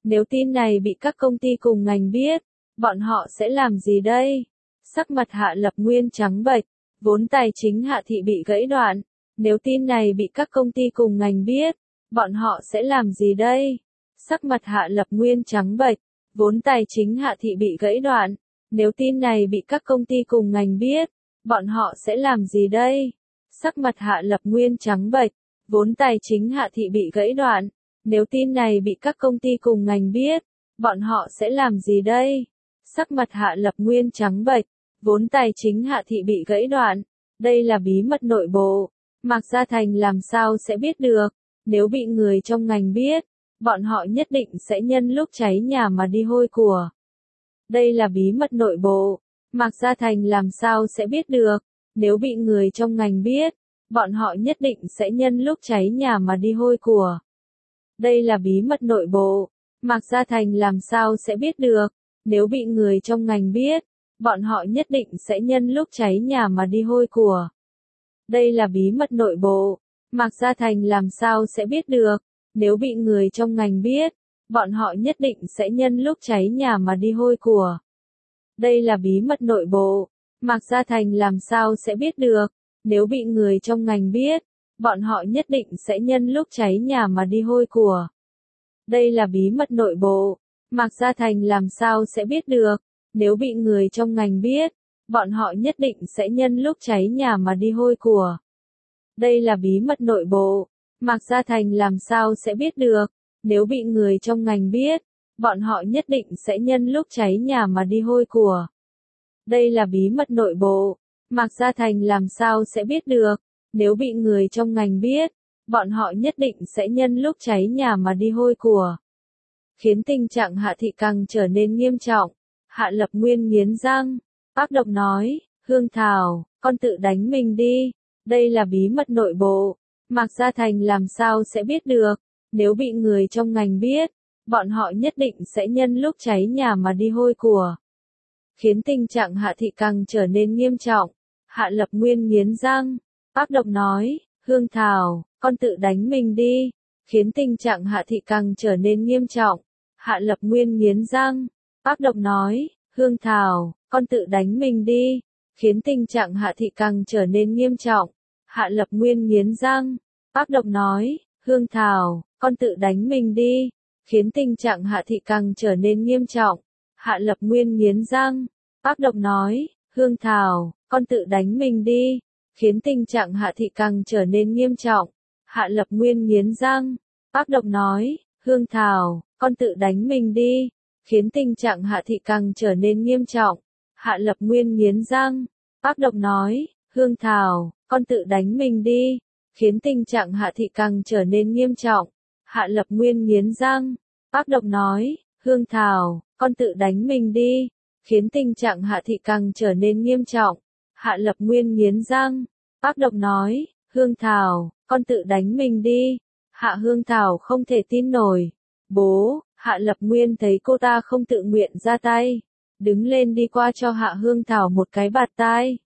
Nếu tin này bị các công ty cùng ngành biết, bọn họ sẽ làm gì đây? Sắc mặt Hạ Lập Nguyên trắng bệch, vốn tài chính Hạ thị bị gãy đoạn. Nếu tin này bị các công ty cùng ngành biết, bọn họ sẽ làm gì đây? Sắc mặt Hạ Lập Nguyên trắng bệch, vốn tài chính Hạ thị bị gãy đoạn. Nếu tin này bị các công ty cùng ngành biết, bọn họ sẽ làm gì đây? Sắc mặt Hạ Lập Nguyên trắng bệch, vốn tài chính Hạ thị bị gãy đoạn. Nếu tin này bị các công ty cùng ngành biết, bọn họ sẽ làm gì đây? Sắc mặt Hạ Lập Nguyên trắng bệch, vốn tài chính Hạ thị bị gãy đoạn. Đây là bí mật nội bộ. Mạc Gia Thành làm sao sẽ biết được? Nếu bị người trong ngành biết, bọn họ nhất định sẽ nhân lúc cháy nhà mà đi hôi của. Đây là bí mật nội bộ. Mạc Gia Thành làm sao sẽ biết được? Nếu bị người trong ngành biết, bọn họ nhất định sẽ nhân lúc cháy nhà mà đi hôi của. Đây là bí mật nội bộ. Mạc Gia Thành làm sao sẽ biết được? Nếu bị người trong ngành biết, bọn họ nhất định sẽ nhân lúc cháy nhà mà đi hôi của. Đây là bí mật nội bộ. Mạc Gia Thành làm sao sẽ biết được? Nếu bị người trong ngành biết, bọn họ nhất định sẽ nhân lúc cháy nhà mà đi hôi của. Đây là bí mật nội bộ. Mạc Gia Thành làm sao sẽ biết được? Nếu bị người trong ngành biết, bọn họ nhất định sẽ nhân lúc cháy nhà mà đi hôi của. Đây là bí mật nội bộ. Mạc Gia Thành làm sao sẽ biết được? Nếu bị người trong ngành biết, bọn họ nhất định sẽ nhân lúc cháy nhà mà đi hôi của. Đây là bí mật nội bộ. Mạc Gia Thành làm sao sẽ biết được? Nếu bị người trong ngành biết, bọn họ nhất định sẽ nhân lúc cháy nhà mà đi hôi của. Đây là bí mật nội bộ. Mạc Gia Thành làm sao sẽ biết được? Nếu bị người trong ngành biết, bọn họ nhất định sẽ nhân lúc cháy nhà mà đi hôi của. Khiến tình trạng Hạ thị càng trở nên nghiêm trọng. Hạ Lập Nguyên nghiến răng, ác độc nói, Hương Thảo, con tự đánh mình đi. Đây là bí mật nội bộ. Mạc Gia Thành làm sao sẽ biết được? Nếu bị người trong ngành biết, bọn họ nhất định sẽ nhân lúc cháy nhà mà đi hôi của. Khiến tình trạng Hạ thị càng trở nên nghiêm trọng. Hạ Lập Nguyên nghiến răng, ác độc nói, Hương Thảo, con tự đánh mình đi. Khiến tình trạng Hạ thị càng trở nên nghiêm trọng. Hạ Lập Nguyên nghiến răng, ác độc nói, Hương Thảo, con tự đánh mình đi. Khiến tình trạng Hạ thị càng trở nên nghiêm trọng. Hạ Lập Nguyên nghiến răng, ác độc nói, Hương Thảo, con tự đánh mình đi. Khiến tình trạng Hạ thị càng trở nên nghiêm trọng. Hạ Lập Nguyên nghiến răng, ác độc nói, Hương Thảo, con tự đánh mình đi. Khiến tình trạng Hạ thị càng trở nên nghiêm trọng. Hạ Lập Nguyên nghiến răng, ác độc nói, Hương Thảo, con tự đánh mình đi. Khiến tình trạng Hạ thị càng trở nên nghiêm trọng. Hạ Lập Nguyên nghiến răng, ác độc nói, Hương Thảo, con tự đánh mình đi. Khiến tình trạng Hạ thị càng trở nên nghiêm trọng. Hạ Lập Nguyên nghiến răng, ác độc nói, Hương Thảo, con tự đánh mình đi. Khiến tình trạng Hạ thị càng trở nên nghiêm trọng. Hạ Lập Nguyên nghiến răng, ác độc nói, Hương Thảo, con tự đánh mình đi. Hạ Hương Thảo không thể tin nổi. Bố, Hạ Lập Nguyên thấy cô ta không tự nguyện ra tay. Đứng lên đi qua cho Hạ Hương Thảo một cái bạt tai.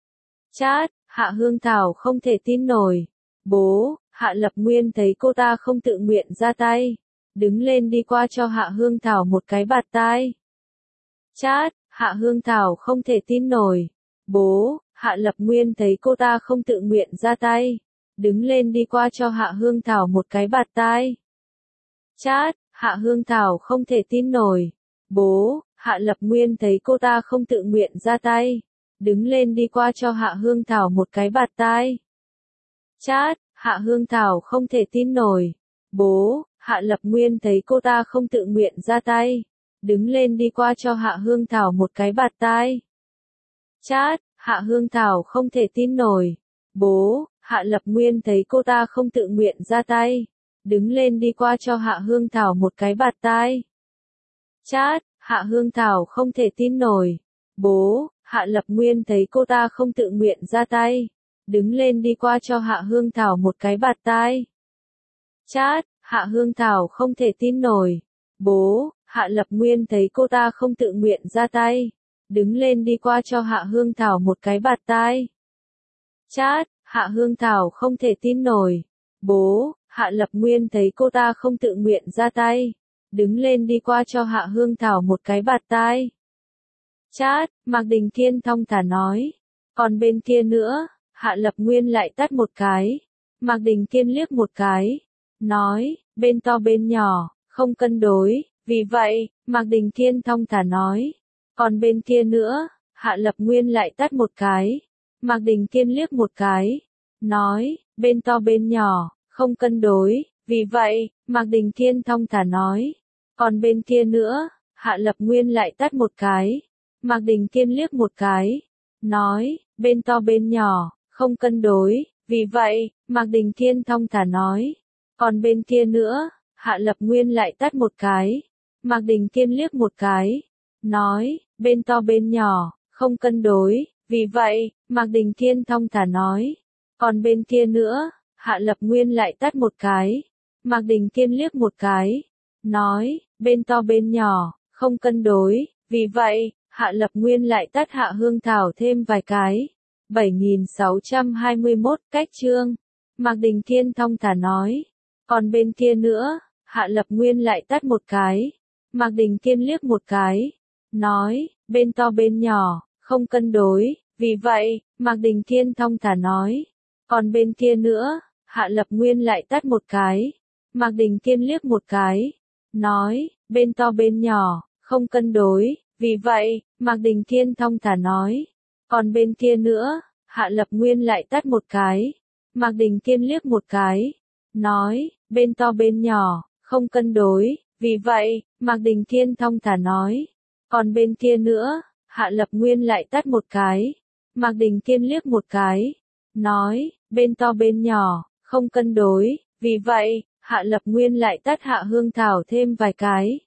Chát, Hạ Hương Thảo không thể tin nổi. Bố, Hạ Lập Nguyên thấy cô ta không tự nguyện ra tay. Đứng lên đi qua cho Hạ Hương Thảo một cái bạt tai. Chát, Hạ Hương Thảo không thể tin nổi. Bố, Hạ Lập Nguyên thấy cô ta không tự nguyện ra tay. Đứng lên đi qua cho Hạ Hương Thảo một cái bạt tai. Chát, Hạ Hương Thảo không thể tin nổi. Bố, Hạ Lập Nguyên thấy cô ta không tự nguyện ra tay. Đứng lên đi qua cho Hạ Hương Thảo một cái bạt tai. Chát, Hạ Hương Thảo không thể tin nổi. Bố, Hạ Lập Nguyên thấy cô ta không tự nguyện ra tay. Đứng lên đi qua cho Hạ Hương Thảo một cái bạt tai. Chát, Hạ Hương Thảo không thể tin nổi. Bố, Hạ Lập Nguyên thấy cô ta không tự nguyện ra tay. Đứng lên đi qua cho Hạ Hương Thảo một cái bạt tai. Chát, Hạ Hương Thảo không thể tin nổi. Bố, Hạ Lập Nguyên thấy cô ta không tự nguyện ra tay. Đứng lên đi qua cho Hạ Hương Thảo một cái bạt tai. Chát, Hạ Hương Thảo không thể tin nổi. Bố, Hạ Lập Nguyên thấy cô ta không tự nguyện ra tay. Đứng lên đi qua cho Hạ Hương Thảo một cái bạt tai. Chát, Hạ Hương Thảo không thể tin nổi. Bố, Hạ Lập Nguyên thấy cô ta không tự nguyện ra tay. đứng lên đi qua cho Hạ Hương Thảo một cái bạt tai. Chát, Mạc Đình Thiên thong thả nói. Còn bên kia nữa, Hạ Lập Nguyên lại tát một cái. Mạc Đình Thiên liếc một cái. Nói, bên to bên nhỏ, không cân đối. Vì vậy, Mạc Đình Thiên thong thả nói. Còn bên kia nữa, Hạ Lập Nguyên lại tát một cái. Mạc Đình Thiên liếc một cái. Nói, bên to bên nhỏ, không cân đối. Vì vậy, Mạc Đình Thiên thong thả nói. Còn bên kia nữa, Hạ Lập Nguyên lại tát một cái. Mạc Đình Thiên liếc một cái. Nói, bên to bên nhỏ, không cân đối. Vì vậy, Mạc Đình Thiên thong thả nói. Còn bên kia nữa, Hạ Lập Nguyên lại tát một cái. Mạc Đình Thiên liếc một cái. Nói, bên to bên nhỏ, không cân đối. Vì vậy, Mạc Đình Thiên thong thả nói. Còn bên kia nữa, Hạ Lập Nguyên lại tát một cái. Mạc Đình Thiên liếc một cái. Nói, bên to bên nhỏ, không cân đối. Vì vậy, Hạ Lập Nguyên lại tát Hạ Hương Thảo thêm vài cái. 7621 cách chương. Mạc Đình Thiên thong thả nói. Còn bên kia nữa, Hạ Lập Nguyên lại tát một cái. Mạc Đình Thiên liếc một cái. Nói, bên to bên nhỏ, không cân đối. Vì vậy, Mạc Đình Thiên thong thả nói. Còn bên kia nữa, Hạ Lập Nguyên lại tát một cái. Mạc Đình Thiên liếc một cái. Nói, bên to bên nhỏ, không cân đối. Vì vậy, Mạc Đình Thiên thong thả nói. Còn bên kia nữa, Hạ Lập Nguyên lại tát một cái. Mạc Đình Thiên liếc một cái. Nói, bên to bên nhỏ, không cân đối. Vì vậy, Mạc Đình Thiên thong thả nói. Còn bên kia nữa, Hạ Lập Nguyên lại tát một cái. Mạc Đình Thiên liếc một cái. Nói, bên to bên nhỏ, không cân đối. Vì vậy, Hạ Lập Nguyên lại tát Hạ Hương Thảo thêm vài cái.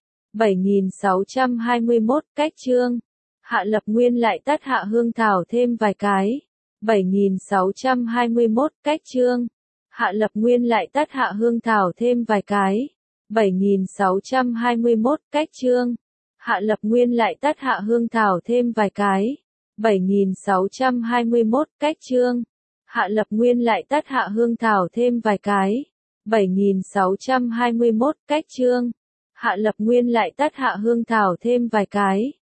7621 cách chương. Hạ Lập Nguyên lại tát Hạ Hương Thảo thêm vài cái. 7621 cách chương. Hạ Lập Nguyên lại tát Hạ Hương Thảo thêm vài cái. 7621 cách chương. Hạ Lập Nguyên lại tát Hạ Hương Thảo thêm vài cái. 7621 cách chương. Hạ Lập Nguyên lại tát Hạ Hương Thảo thêm vài cái. 7621 cách chương. Hạ Lập Nguyên lại tát Hạ Hương Thảo thêm vài cái.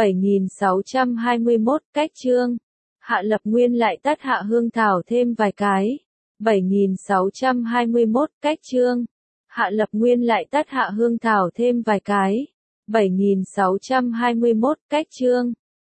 7621 cách chương. Hạ Lập Nguyên lại tát Hạ Hương Thảo thêm vài cái. 7621 cách chương. Hạ Lập Nguyên lại tát Hạ Hương Thảo thêm vài cái. 7621 cách chương.